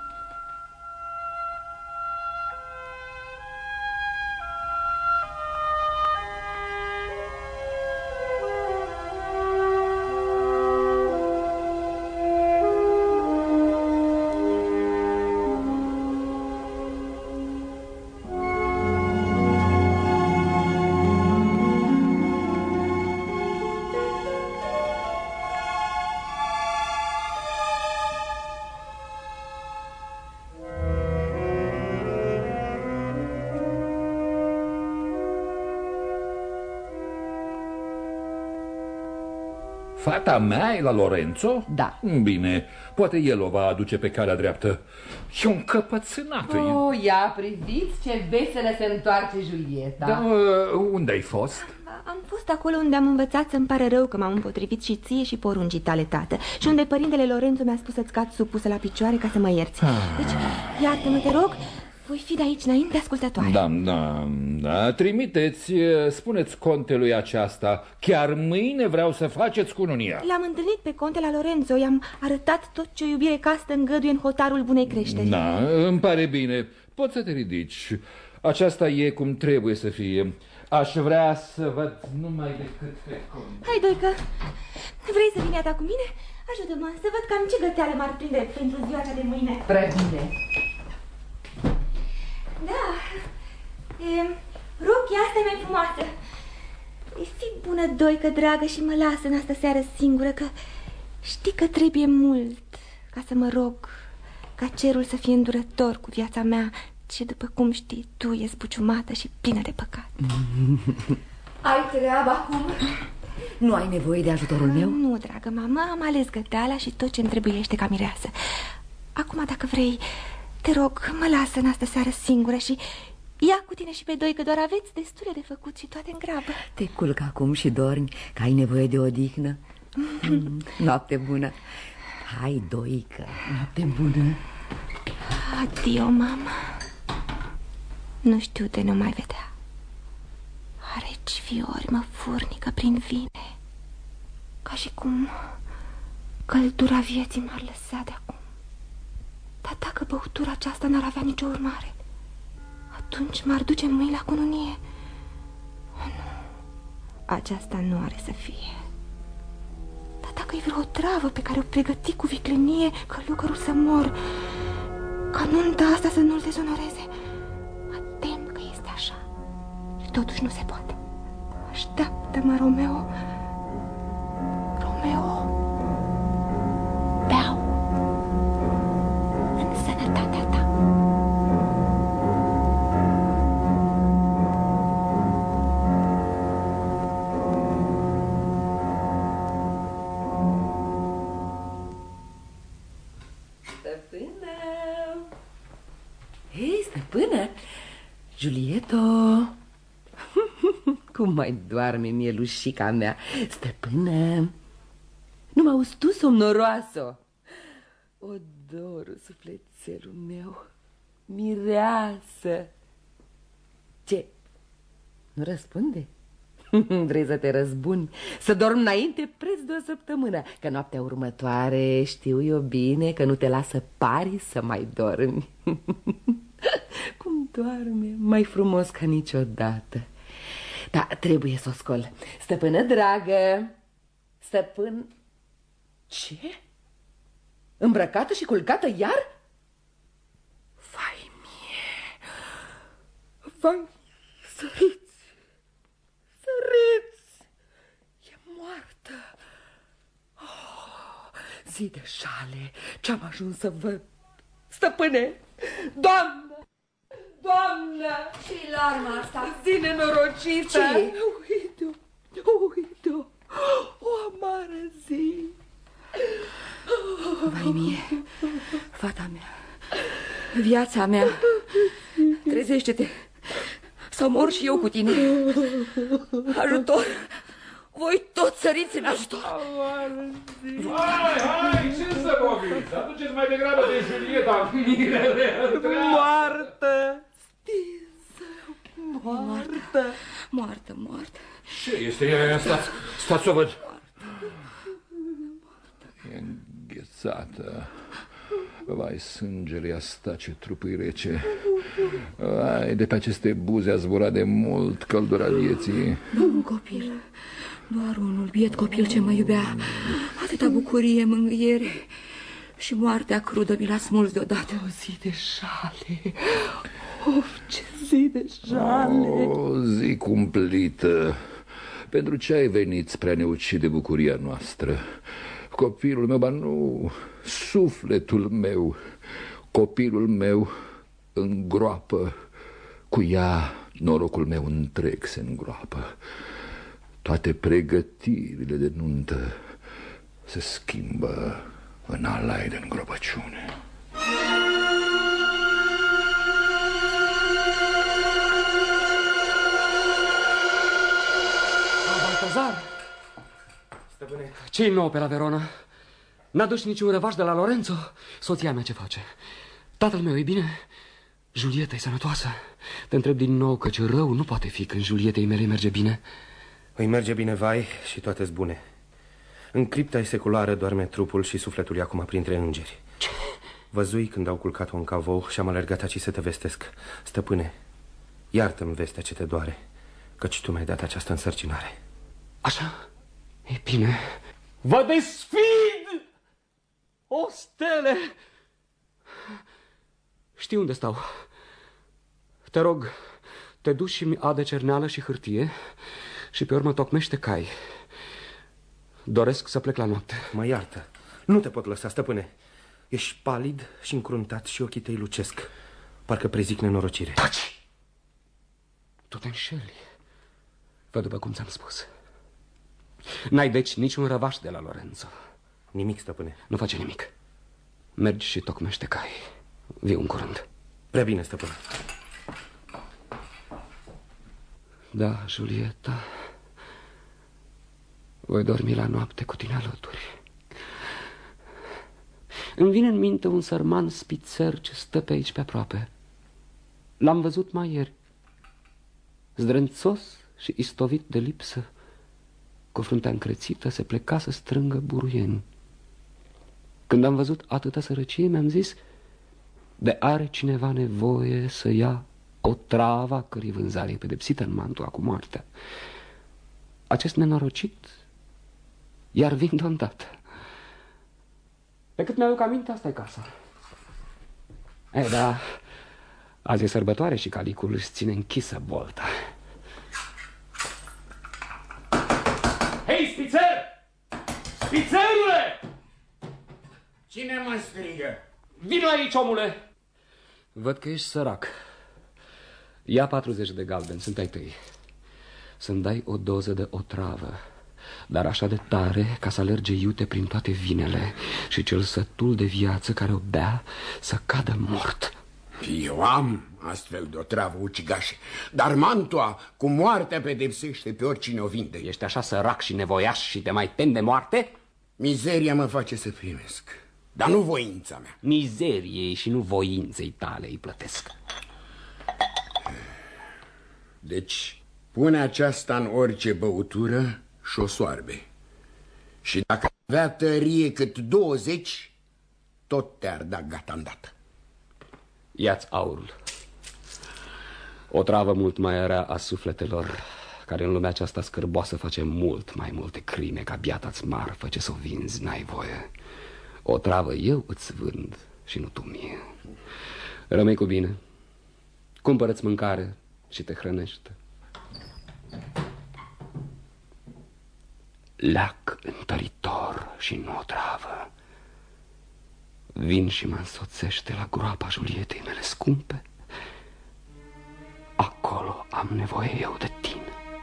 Fata mea e la Lorenzo? Da. Bine, poate el o va aduce pe calea dreaptă. E un încăpățânată. Ia, priviți ce veselă se întoarce Julieta. Da, unde ai fost? Am fost acolo unde am învățat să-mi pare rău că m-am împotrivit și ție și poruncii tale, tată. Și unde părintele Lorenzo mi-a spus să-ți cad supusă la picioare ca să mă ierți. Deci, iartă-mă, te rog, voi fi de aici înainte ascultătoare. Da, trimiteți, spuneți contelui aceasta. Chiar mâine vreau să faceți cununia. L-am întâlnit pe conte la Lorenzo, i-am arătat tot ce o iubire castă îngăduie în hotarul bunei creșteri. Da, îmi pare bine, poți să te ridici. Aceasta e cum trebuie să fie. Aș vrea să văd numai decât pe conte. Hai, Doică, vrei să vii ta cu mine? Ajută-mă să văd cam ce găteală m-ar prinde pentru ziua cea de mâine. Prea bine. Da. Rochia asta e mai frumoasă. Fi bună, Doică, dragă, și mă lasă în astă seară singură, că știi că trebuie mult ca să mă rog ca cerul să fie îndurător cu viața mea, ce, după cum știi, tu e zbuciumată și plină de păcat. Ai treabă acum? Nu ai nevoie de ajutorul meu? Nu, dragă mamă, am ales găteala și tot ce-mi trebuiește ca mireasă. Acum, dacă vrei, te rog, mă lasă în astă seară singură și ia cu tine și pe Doi, că doar aveți destule de făcut și toate în grabă. Te culc acum și dormi, că ai nevoie de odihnă. Noapte bună. Hai, Doică, noapte bună. Adio, mama. Nu știu de nu mai vedea. Areci fiori mă furnică prin vine, ca și cum căldura vieții m-ar lăsa de acum. Dar dacă băutura aceasta n-ar avea nicio urmare, atunci m-ar duce în mâini la cununie. Oh, nu, aceasta nu are să fie. Dar dacă e vreo travă pe care o pregăti cu viclenie călugărul să mor, ca nunta asta să nu-l dezonoreze, mă tem că este așa. Și totuși nu se poate. Așteaptă-mă, Romeo. Romeo, beau în sănătatea ta. Stăpână! Hei, stăpână! Julieto! Cum mai doarme mielușica mea? Stăpână! Nu mă auzi tu, somnoroasă? O dorul, sufletelul meu, mireasă! Ce? Nu răspunde? Vrei să te răzbuni? Să dormi înainte preț de o săptămână, că noaptea următoare știu eu bine că nu te lasă pari să mai dormi. Cum doarme, mai frumos ca niciodată. Da, trebuie să o scol. Stăpână dragă, stăpân... Ce? Îmbrăcată și culcată iar? Vai mie! Vai, săriți! Săriți! E moartă! Oh, zi de șale, ce-am ajuns să văd! Stăpâne! Doamnă! Doamnă! Ce-i larma asta? Zi nenorocită! Ce? Uite-o! O amară zi! Vai mie, fata mea, viața mea, trezește-te, să mor și eu cu tine. Ajutor! Voi toți săriți în ajutor! Hai, ce să vorbiți? Aduceți mai degrabă de Julieta, mirele întreabă. Moartă! Stinsă! Moartă! Moartă, moartă. Ce este ea? Stați să o văd. E înghețată. Vai, sângele i-a stat, ce trupul rece. Vai, de pe aceste buze a zburat de mult căldura vieții. Un copil, doar unul, biet copil ce mă iubea. Atâta bucurie, mângâiere și moartea crudă mi l-a smuls deodată. O zi de șale. Of, ce zi de șale. O zi cumplită. Pentru ce ai venit spre a ne ucide bucuria noastră? Copilul meu, ba nu, sufletul meu, copilul meu îngroapă, cu ea norocul meu întreg se îngroapă. Toate pregătirile de nuntă se schimbă în alai de îngropăciune. Baltazar! Ce-i nou pe la Verona? N-a dus niciun răvaș de la Lorenzo? Soția mea ce face? Tatăl meu e bine? Julieta e sănătoasă? Te întreb din nou, căci rău nu poate fi când Julietei mele merge bine. Îi merge bine, vai, și toate-s bune. În cripta seculară doarme trupul și sufletul e acum printre îngeri. Ce? Văzui când au culcat-o în cavou și am alergat aici să te vestesc. Stăpâne, iartă-mi vestea ce te doare, căci tu mi-ai dat această însărcinare. Așa? E bine. Vă desfid! O stele! Știu unde stau. Te rog, te duci și mi adă cerneală și hârtie și pe urmă tocmește cai. Doresc să plec la noapte. Mă iartă. Nu te pot lăsa, stăpâne. Ești palid și încruntat și ochii tăi lucesc. Parcă prezic nenorocire. Taci! Tu te înșeli. Fă după cum ți-am spus. N-ai deci niciun răvaș de la Lorenzo. Nimic, stăpâne. Nu face nimic. Mergi și tocmește cai. Viu în curând. Prea bine, stăpâne. Da, Julieta. Voi dormi la noapte cu tine alături. Îmi vine în minte un sărman spițer ce stă pe aici pe aproape. L-am văzut mai ieri. Zdrențos și istovit de lipsă, cu fruntea încrețită, se pleca să strângă buruieni. Când am văzut atâta sărăcie, mi-am zis, de are cineva nevoie să ia o travă a cărei vânzare e pedepsită în Mantua cu moartea. Acest nenorocit iar vin de-ondată. Pe cât mi-aduc aminte, asta e casa. Da, azi e sărbătoare și calicul își ține închisă bolta. Hei, spițer! Spițerule! Cine mă strigă? Vino aici, omule! Văd că ești sărac. Ia 40 de galbeni, sunt ai tăi. Să-mi dai o doză de otravă, dar așa de tare ca să alerge iute prin toate vinele și cel sătul de viață care o bea să cadă mort. Eu am astfel de otravă, ucigașe, dar Mantua cu moartea pedepsește pe oricine o vinde. Ești așa sărac și nevoiaș și te mai temi de moarte? Mizeria mă face să primesc, dar nu voința mea. Mizeriei și nu voinței tale îi plătesc. Deci pune aceasta în orice băutură și o soarbe. Și dacă avea tărie cât 20, tot te-ar da gata îndată. Ia-ți aurul. O travă mult mai rea a sufletelor, care în lumea aceasta scârboasă face mult mai multe crime ca biata-ți marfă ce să o vinzi, n-ai voie. O travă eu îți vând și nu tu mie. Rămâi cu bine. Cumpără-ți mâncare și te hrănește. Leac întăritor și nu o travă. Vin și mă însoțește la groapa Julietei mele scumpe. Acolo am nevoie eu de tine.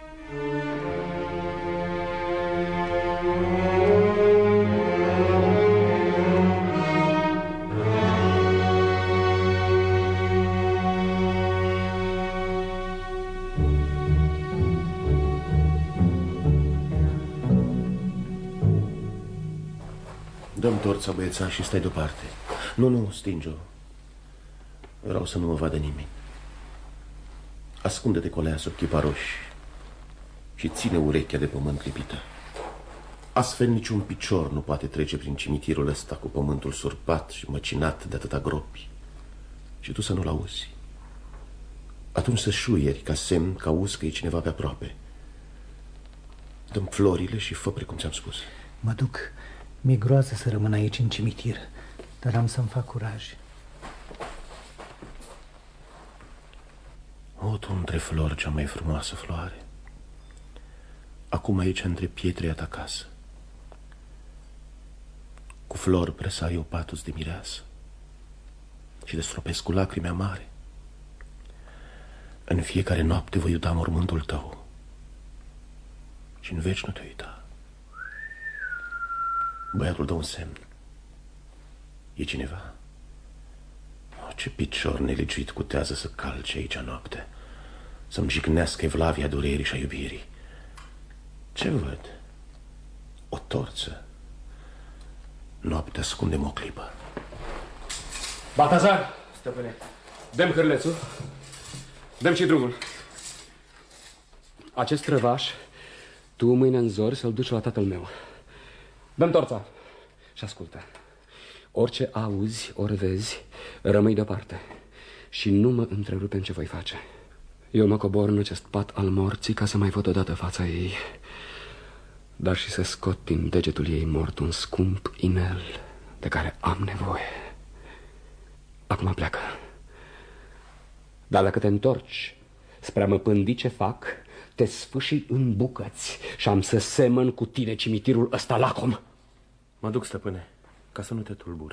Dă-mi torța, băieța, și stai deoparte. Nu, stinge-o. Vreau să nu mă vadă nimeni. Ascunde-te colea sub chiparoși și ține urechea de pământ lipită. Astfel niciun picior nu poate trece prin cimitirul ăsta cu pământul surpat și măcinat de atâta gropi. Și tu să nu-l auzi. Atunci să șuieri ca semn că auzi că e cineva pe aproape. Dă-mi florile și fă precum ți-am spus. Mă duc. Mi-e groază să rămân aici în cimitir, dar am să-mi fac curaj. O, tu între flori, cea mai frumoasă floare. Acum aici între pietre a ta casă. Cu flori presai eu patul de mireasă și destropesc cu lacrimi amare. În fiecare noapte voi uita mormântul tău și în veci nu te uita. Băiatul dă un semn. E cineva? Ce picior nelegiuit cutează să calce aici noapte, să-mi jignească evlavia durerii și a iubirii. Ce văd? O torță. Noaptea ascunde-mă o clipă. Baltazar! Stăpâne. Dăm hârlețul. Dăm și drumul. Acest răvaș, tu mâine în zori să-l duci la tatăl meu. Dăm torța și ascultă. Orice auzi, ori vezi, rămâi deoparte și nu mă întrerupe în ce voi face. Eu mă cobor în acest pat al morții ca să mai văd odată fața ei, dar și să scot din degetul ei mort un scump inel de care am nevoie. Acum pleacă. Dar dacă te întorci spre a mă pândi ce fac, te sfâșii în bucăți și am să semăn cu tine cimitirul ăsta lacom. Mă duc, stăpâne, ca să nu te tulbur.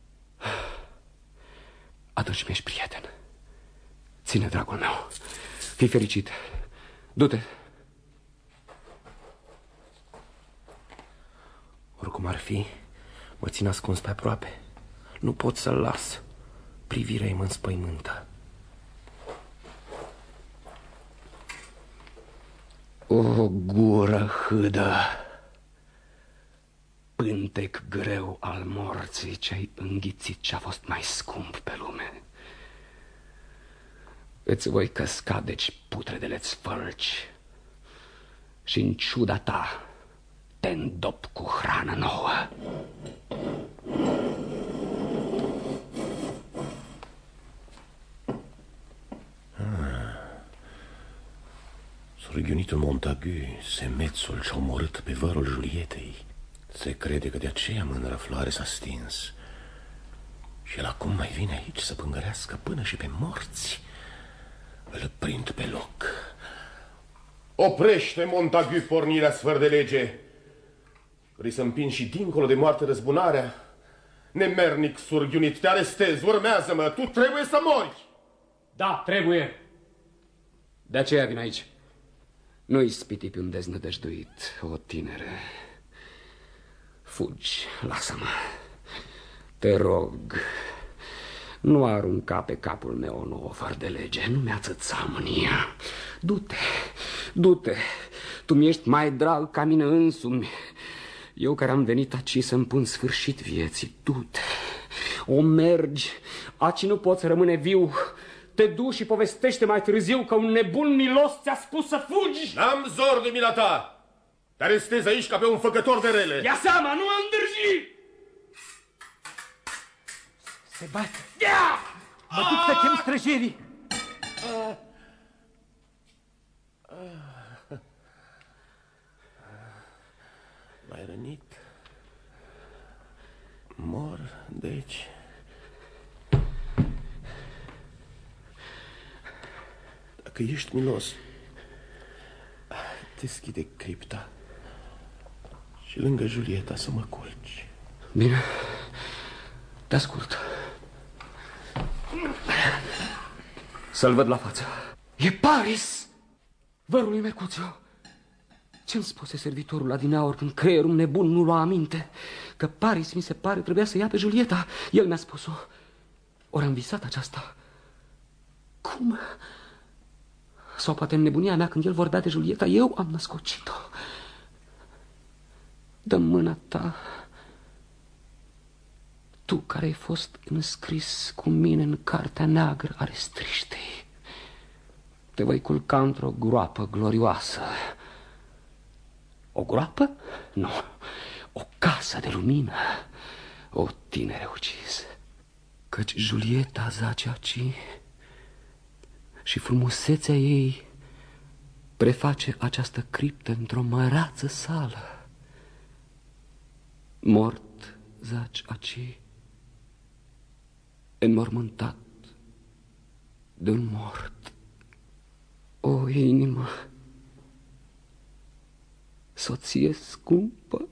Atunci mi-ești prieten. Ține, dragul meu. Fii fericit. Du-te. Oricum ar fi, mă țin ascuns pe aproape. Nu pot să-l las. Privirea-i mă înspăimântă. O gură hâdă, pântec greu al morții, ce-ai înghițit ce-a fost mai scump pe lume. Îți voi căsca, deci, putredele-ți fălci, și în ciuda ta te îndop cu hrană nouă. Surghiunitul Montagu, semețul ce-a omorât pe vărul Julietei. Se crede că de aceea mândra floare s-a stins. Și el acum mai vine aici să pângărească până și pe morți. Îl prind pe loc. Oprește, Montagu, pornirea sfăr de lege. Vrei să împingi și dincolo de moarte răzbunarea? Nemernic surghiunit, te arestez, urmează-mă, tu trebuie să mori. Da, trebuie. De aceea vin aici. Nu-i spiti pe un deznădăjduit, o tinere. Fugi, lasă-mă. Te rog, nu arunca pe capul meu o nouă fără de lege. Nu mi-a țăța mânia. Du-te, du-te. Tu mi-ești mai drag ca mine însumi. Eu care am venit aici să-mi pun sfârșit vieții. Du-te. O mergi, aici nu poți rămâne viu. Te duci și povestește mai târziu că un nebun milos ți-a spus să fugi. N-am zor de mila ta. Te arestez aici ca pe un făcător de rele. Ia seama, nu mă îndârji! Se bate. Mă duc să chem străjerii. M-ai rănit. Mor, deci... Dacă ești milos, deschide cripta și lângă Julieta să mă culci. Bine, te ascult. Să-l văd la față. E Paris, vărul lui Mercuțiu. Ce-mi spuse servitorul adineaori când creierul nebun nu lua aminte? Că Paris, mi se pare, trebuia să ia pe Julieta. El mi-a spus-o. Ori am visat aceasta. Cum? Sau poate în nebunia mea, când el vorbea de Julieta, eu am născocit-o. Dă mâna ta, tu care ai fost înscris cu mine în cartea neagră a restriștei. Te voi culca într-o groapă glorioasă. O groapă? Nu, o casă de lumină. O tinere ucis. Căci Julieta zace aici și frumusețea ei preface această criptă într-o măreață sală. Mort zaci aici, înmormântat de un mort. O inimă, soție scumpă,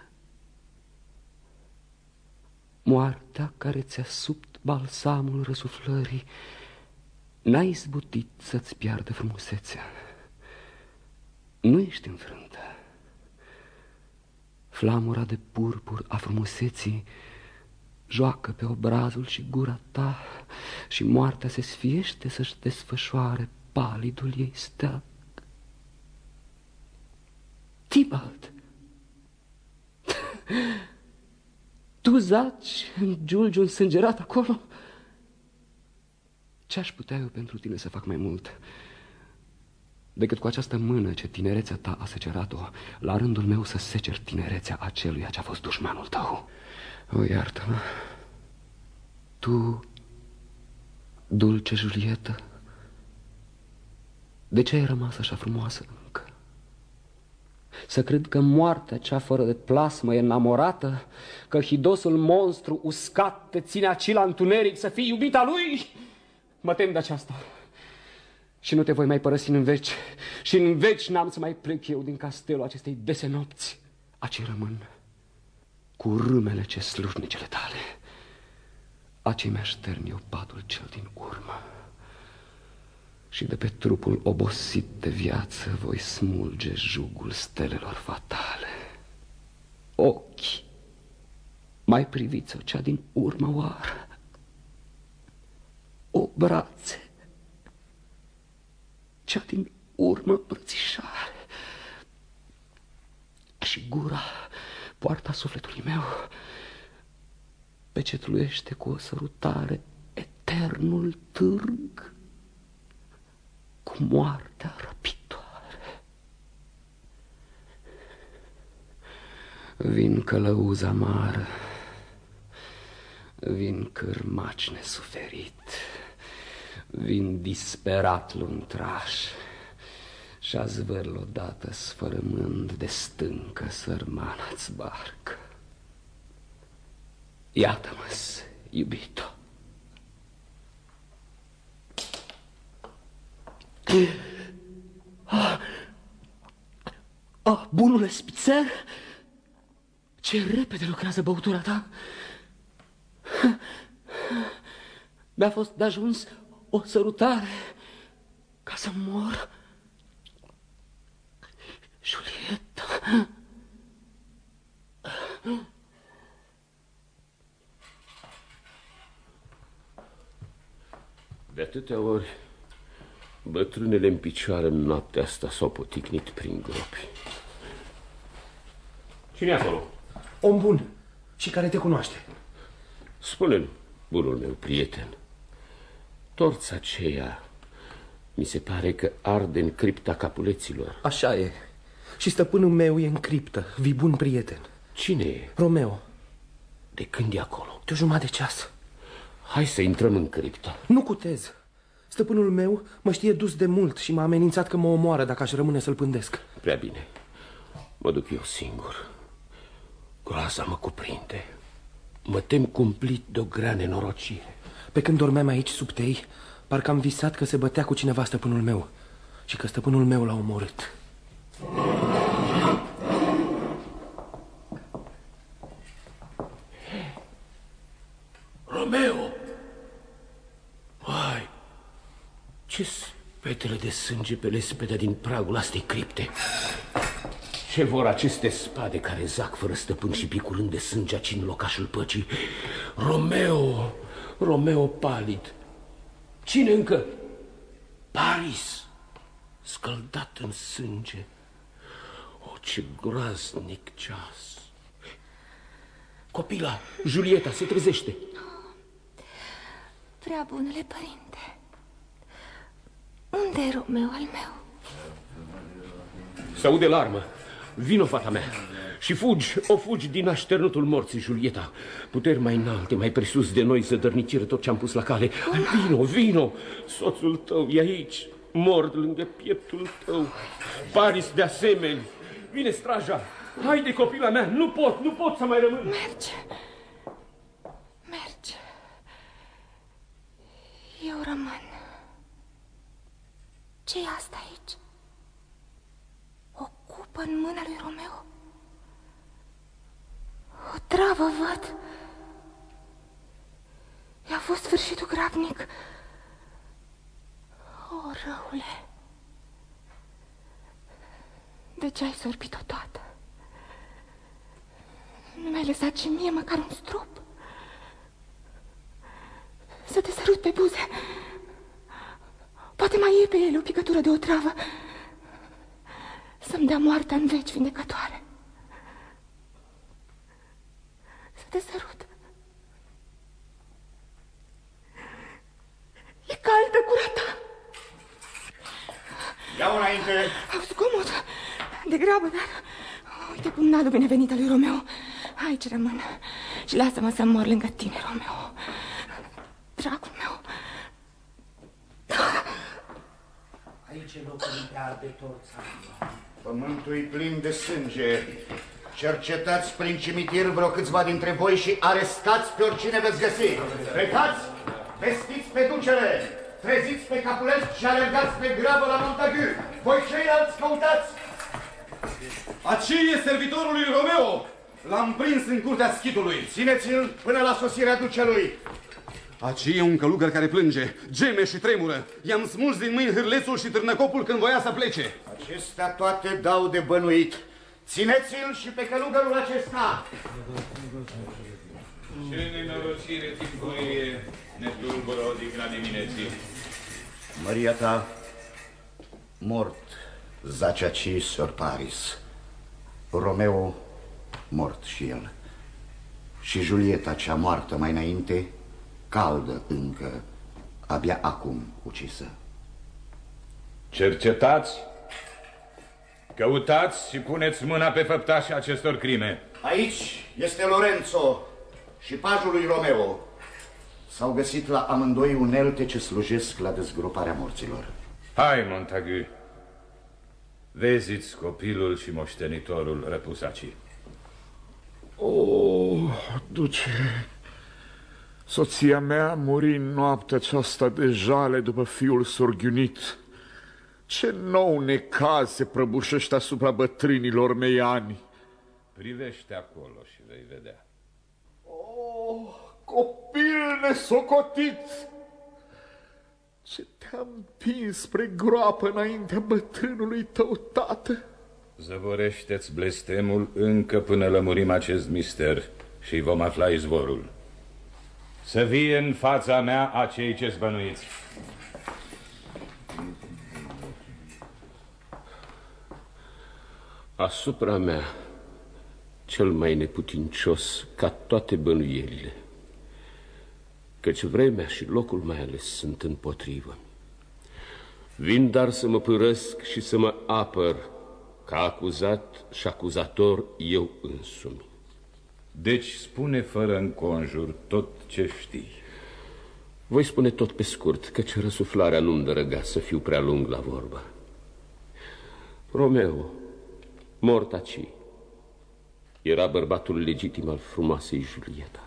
moartea care ți-a subt balsamul răsuflării n-a izbutit să-ți piardă frumusețea. Nu ești înfrântă. Flamura de purpur a frumuseții joacă pe obrazul și gura ta și moartea se sfiește să-și desfășoare palidul ei steag. Tybalt, tu zaci în giulgiu însângerat acolo? Ce-aș putea eu pentru tine să fac mai mult decât cu această mână ce tinerețea ta a secerat-o, la rândul meu să secer tinerețea aceluia ce a fost dușmanul tău? O, iartă-mă. Tu, dulce Julietă, de ce ai rămas așa frumoasă încă? Să cred că moartea cea fără de plasmă e înamorată, că hidosul monstru uscat te ține aci la întuneric să fii iubita lui? Mă tem de aceasta. Și nu te voi mai părăsi în veci. Și în veci n-am să mai plec eu din castelul acestei dese nopți. Aci rămân cu râmele ce slujnicele tale. Aci mi-aștern eu patul cel din urmă. Și de pe trupul obosit de viață voi smulge jugul stelelor fatale. Ochi, mai priviți-o cea din urmă oară. O brațe, cea din urmă îmbrățișare. Și gura, poarta sufletului meu, pecetluiește cu o sărutare eternul târg, cu moartea răpitoare. Vin călăuz amară, vin cârmaci nesuferit, vin disperat luntraș și-a zvârl odată sfărâmând de stâncă sărmana-ți barcă. Iată-mă-s, iubito. Bunule spițer, ce repede lucrează băutura ta. Mi-a fost de ajuns o sărutare ca să mor. Julieta. De atâtea ori bătrânele în picioare în noaptea asta s-au poticnit prin gropi. Cine e acolo? Om bun și care te cunoaște. Spune-mi, bunul meu prieten, torța aceea mi se pare că arde în cripta Capuleților. Așa e. Și stăpânul meu e în criptă, vii bun prieten. Cine e? Romeo. De când e acolo? De o jumătate de ceas. Hai să intrăm în criptă. Nu cutez. Stăpânul meu mă știe dus de mult și m-a amenințat că mă omoară dacă aș rămâne să-l pândesc. Prea bine. Mă duc eu singur. Groaza mă cuprinde. Mă tem cumplit de o grea nenorocire. Pe când dormeam aici sub tei, parcă am visat că se bătea cu cineva stăpânul meu și că stăpânul meu l-a omorât. Romeo! Vai, ce spetele de sânge pe lespedea din pragul astei cripte! Ce vor aceste spade care zac fără stăpân și picurând de sânge aci în locașul păcii? Romeo! Romeo palid! Cine încă? Paris! Scăldat în sânge. O, ce groaznic ceas! Copila, Julieta, se trezește. Prea bunule părinte, unde e Romeo al meu? S-aude larmă. Vino, fata mea, și fugi, o fugi din așternutul morții, Julieta. Puteri mai înalte, mai presus de noi zădărnicire tot ce-am pus la cale. Vino, vino, soțul tău e aici, mort lângă pieptul tău. Paris de asemenea. Vine straja. Haide, copila mea, nu pot să mai rămân. Merge. Eu rămân. Ce-i asta aici? O cupă în mâna lui Romeo? O travă văd. I-a fost sfârșitul grabnic. O, răule, de ce ai sorbit-o toată? Nu mi-ai lăsat și mie măcar un strop? Să te sărut pe buze. Poate mai e pe ele o picătură de o travă. Să-mi dea moartea în veci vindecătoare. Să te sărut. E caldă gura ta. Ia-o înainte. Au zgomot. De grabă, dar... Uite pumnalul binevenit al lui Romeo. Aici rămân. Și lasă-mă să mor lângă tine, Romeo. Dragul meu. Aici e locul unde arde torța. Pământul e plin de sânge. Cercetați prin cimitir vreo câțiva dintre voi și arestați pe oricine veți găsi. Plecați, vestiți pe ducele. treziți pe Capulet și alergați pe grabă la Montagu. Voi ceilalți căutați. Aci e servitorul lui Romeo. L-am prins în curtea schitului. Țineți-l până la sosirea ducelui. Aci e un călugăr care plânge, geme și tremură. I-am smuls din mâini hârlețul și târnăcopul când voia să plece. Acestea toate dau de bănuit. Țineți-l și pe călugărul acesta. Ce nenorocire timpurie ne tulbură odihna dimineții. Măria ta, mort, zace aci Sir Paris. Romeo, mort și el. Și Julieta, cea moartă mai înainte, caldă încă, abia acum ucisă. Cercetați, căutați și puneți mâna pe făptașii acestor crime. Aici este Lorenzo și pajul lui Romeo. S-au găsit la amândoi unelte ce slujesc la dezgroparea morților. Hai, Montagu, vezi-ți copilul și moștenitorul răpus aici. Duce, soția mea muri în noaptea aceasta de jale după fiul sorghiunit. Ce nou necaz se prăbușește asupra bătrânilor mei ani. Privește acolo și vei vedea. Copil nesocotit! Ce te-am împins spre groapă înaintea bătrânului tău, tată? Zăvorește-ți blestemul încă până lămurim acest mister și vom afla izvorul. Să vie în fața mea acei ce-s bănuiți. Asupra mea, cel mai neputincios ca toate bănuielile, căci vremea și locul mai ales sunt împotrivă. Vin dar să mă părăsc și să mă apăr ca acuzat și acuzator eu însumi. Deci spune fără înconjur tot ce știi. Voi spune tot pe scurt, căci răsuflarea nu-mi dă răga să fiu prea lung la vorbă. Romeo, mort aci, era bărbatul legitim al frumoasei Julieta.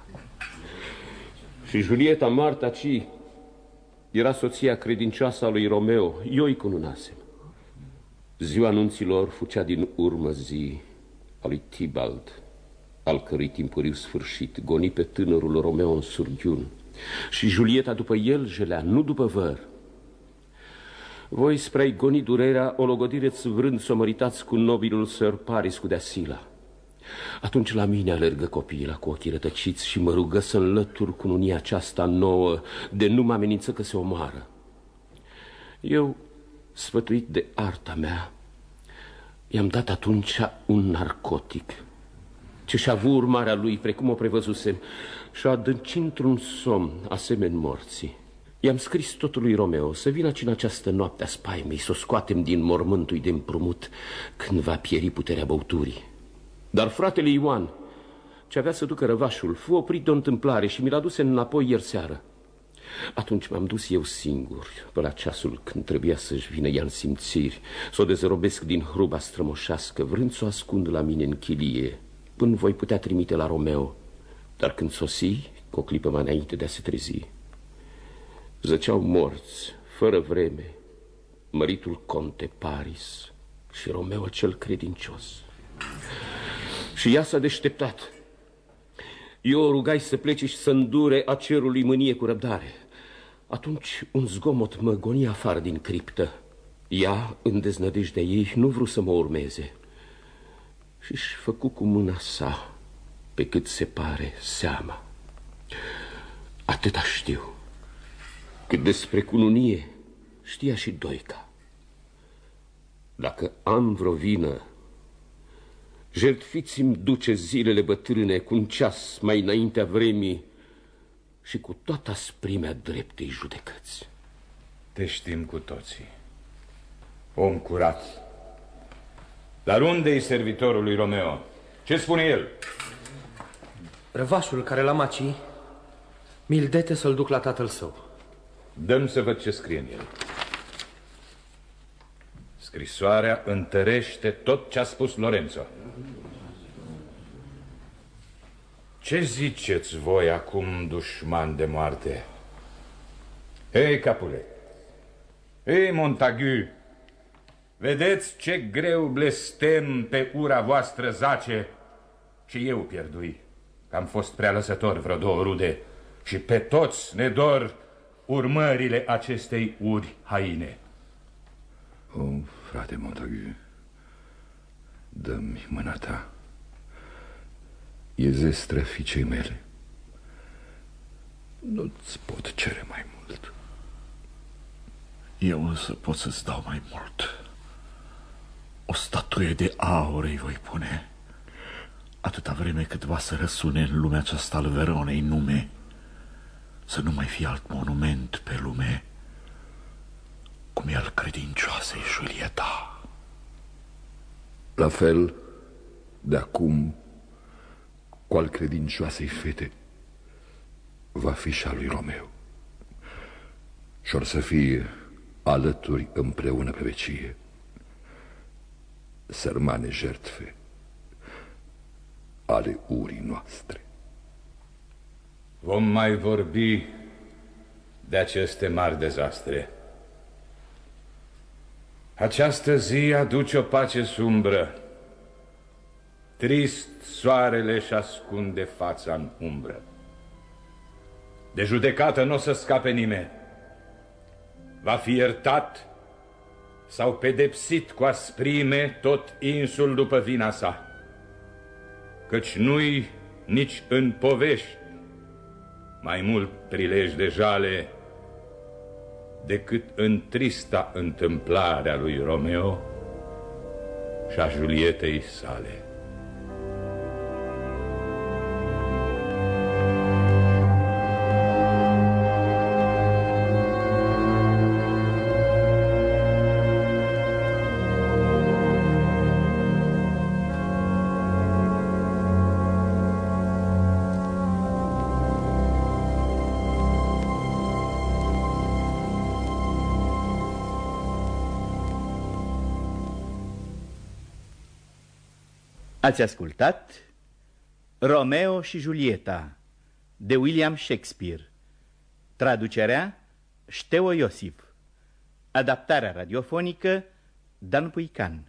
Și Julieta, moartă aci, era soția credincioasă a lui Romeo. Eu îi cununasem. Ziua anunților fu cea din urmă zi a lui Tybalt, al cărui timpuriu sfârșit goni pe tânărul Romeo în surghiun. Și Julieta după el jelea, nu după văr. Voi spre-ai goni durerea, o logodireți vrând să o măritați cu nobilul Sir Paris cu de-Asila. Atunci la mine alergă copiila cu ochii rătăciți și mă rugă să înlătur cununia aceasta nouă, de nu mă amenință că se omoară. Eu, sfătuit de arta mea, i-am dat atunci un narcotic, ce și-a avut urmarea lui, precum o prevăzusem, și-a adâncit într-un somn, asemeni morții. I-am scris totul lui Romeo să vină în această noapte a spaimei, să o scoatem din mormântul de împrumut când va pieri puterea băuturii. Dar fratele Ioan, ce avea să ducă răvașul, fu oprit de o întâmplare și mi l-a dus înapoi ieri seară. Atunci m-am dus eu singur pe la ceasul când trebuia să-și vină ea în simțiri, să o dezrobesc din hruba strămoșească, vrând să o ascund la mine în chilie, până voi putea trimite la Romeo. Dar când sosi, cu o clipă mai înainte de a se trezi, zăceau morți, fără vreme, măritul conte Paris și Romeo cel credincios. Și ea s-a deșteptat. Eu o rugai să plece și să îndure a cerului mânie cu răbdare. Atunci un zgomot mă gonia afară din criptă. Ea, în deznădejdea ei, nu vrut să mă urmeze și-și făcu cu mâna sa, pe cât se pare, seama. Atâta știu. Cât despre cununie știa și Doica. Dacă am vreo vină, jertfiți-mi duce zilele bătrâne cu un ceas mai înaintea vremii și cu toată asprimea dreptei judecăți. Te știm cu toții, om curat. Dar unde-i servitorul lui Romeo? Ce spune el? Răvașul care l-am aci mi-l dete să-l duc la tatăl său. Dăm să văd ce scrie în el. Scrisoarea întărește tot ce a spus Lorenzo. Ce ziceți voi acum, dușman de moarte? Ei, Capulet, Ei, Montagu, vedeți ce greu blestem pe ura voastră zace și eu pierdui, că am fost prea lăsător vreo 2 rude și pe toți ne dor urmările acestei uri haine. O, frate Montagu, dă-mi mâna ta. E zestră fiicei mele. Nu-ți pot cere mai mult. Eu însă pot să-ți dau mai mult. O statuie de aur îi voi pune, atâta vreme cât va să răsune în lumea aceasta al Veronei nume, să nu mai fie alt monument pe lume cum e al credincioasei Julieta. La fel, de acum, cu al credincioasei fete va fi și al lui Romeo. Și or să fie alături împreună pe vecie, sărmane jertfe ale urii noastre. Vom mai vorbi de aceste mari dezastre. Această zi aduce o pace sumbră. Trist soarele și ascunde fața în umbră. De judecată nu o să scape nimeni. Va fi iertat sau pedepsit cu asprime tot insul după vina sa. Căci nu-i nici în povești mai mult prilej de jale decât în trista întâmplare a lui Romeo și a Julietei sale. Ați ascultat Romeo și Julieta de William Shakespeare. Traducerea Șteo Iosif. Adaptarea radiofonică Dan Puican.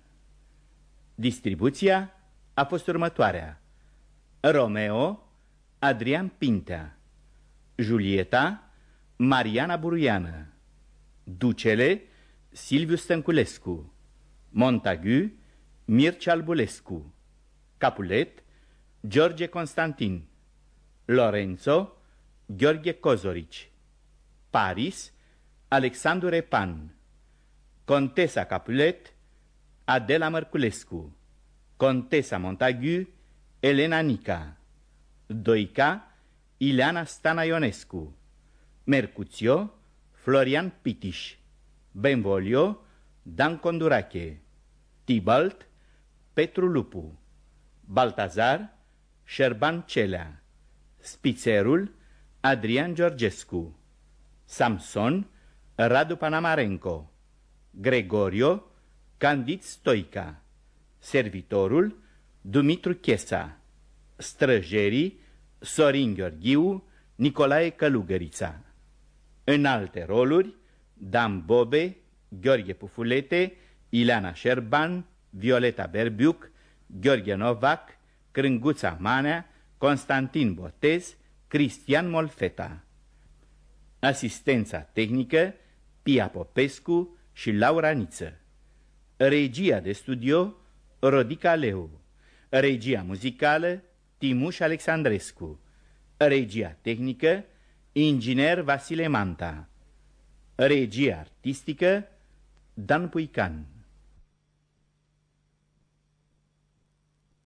Distribuția a fost următoarea: Romeo Adrian Pintea, Julieta Mariana Buruiană, Ducele Silviu Stănculescu, Montagu Mircea Albulescu, Capulet George Constantin, Lorenzo Gheorghe Cozorici, Paris Alexandru Repan, Contesa Capulet Adela Mărculescu, Contesa Montagu Elena Nica, Doica Ileana Stana Ionescu, Mercuțio Florian Pitiș, Benvolio Dan Condurache, Tibalt Petru Lupu, Baltazar Șerban Celea, Spițerul Adrian Georgescu, Samson Radu Panamarenco, Gregorio Candid Stoica, Servitorul Dumitru Chesa, Străjerii Sorin Gheorghiu, Nicolae Călugărița. În alte roluri Dan Bobe, Gheorghe Pufulete, Ileana Șerban, Violeta Berbiuc, Gheorghe Novac, Crânguța Manea, Constantin Botez, Cristian Molfeta. Asistența tehnică Pia Popescu și Laura Niță. Regia de studio Rodica Leu. Regia muzicală Timuș Alexandrescu. Regia tehnică inginer Vasile Manta. Regia artistică Dan Puican.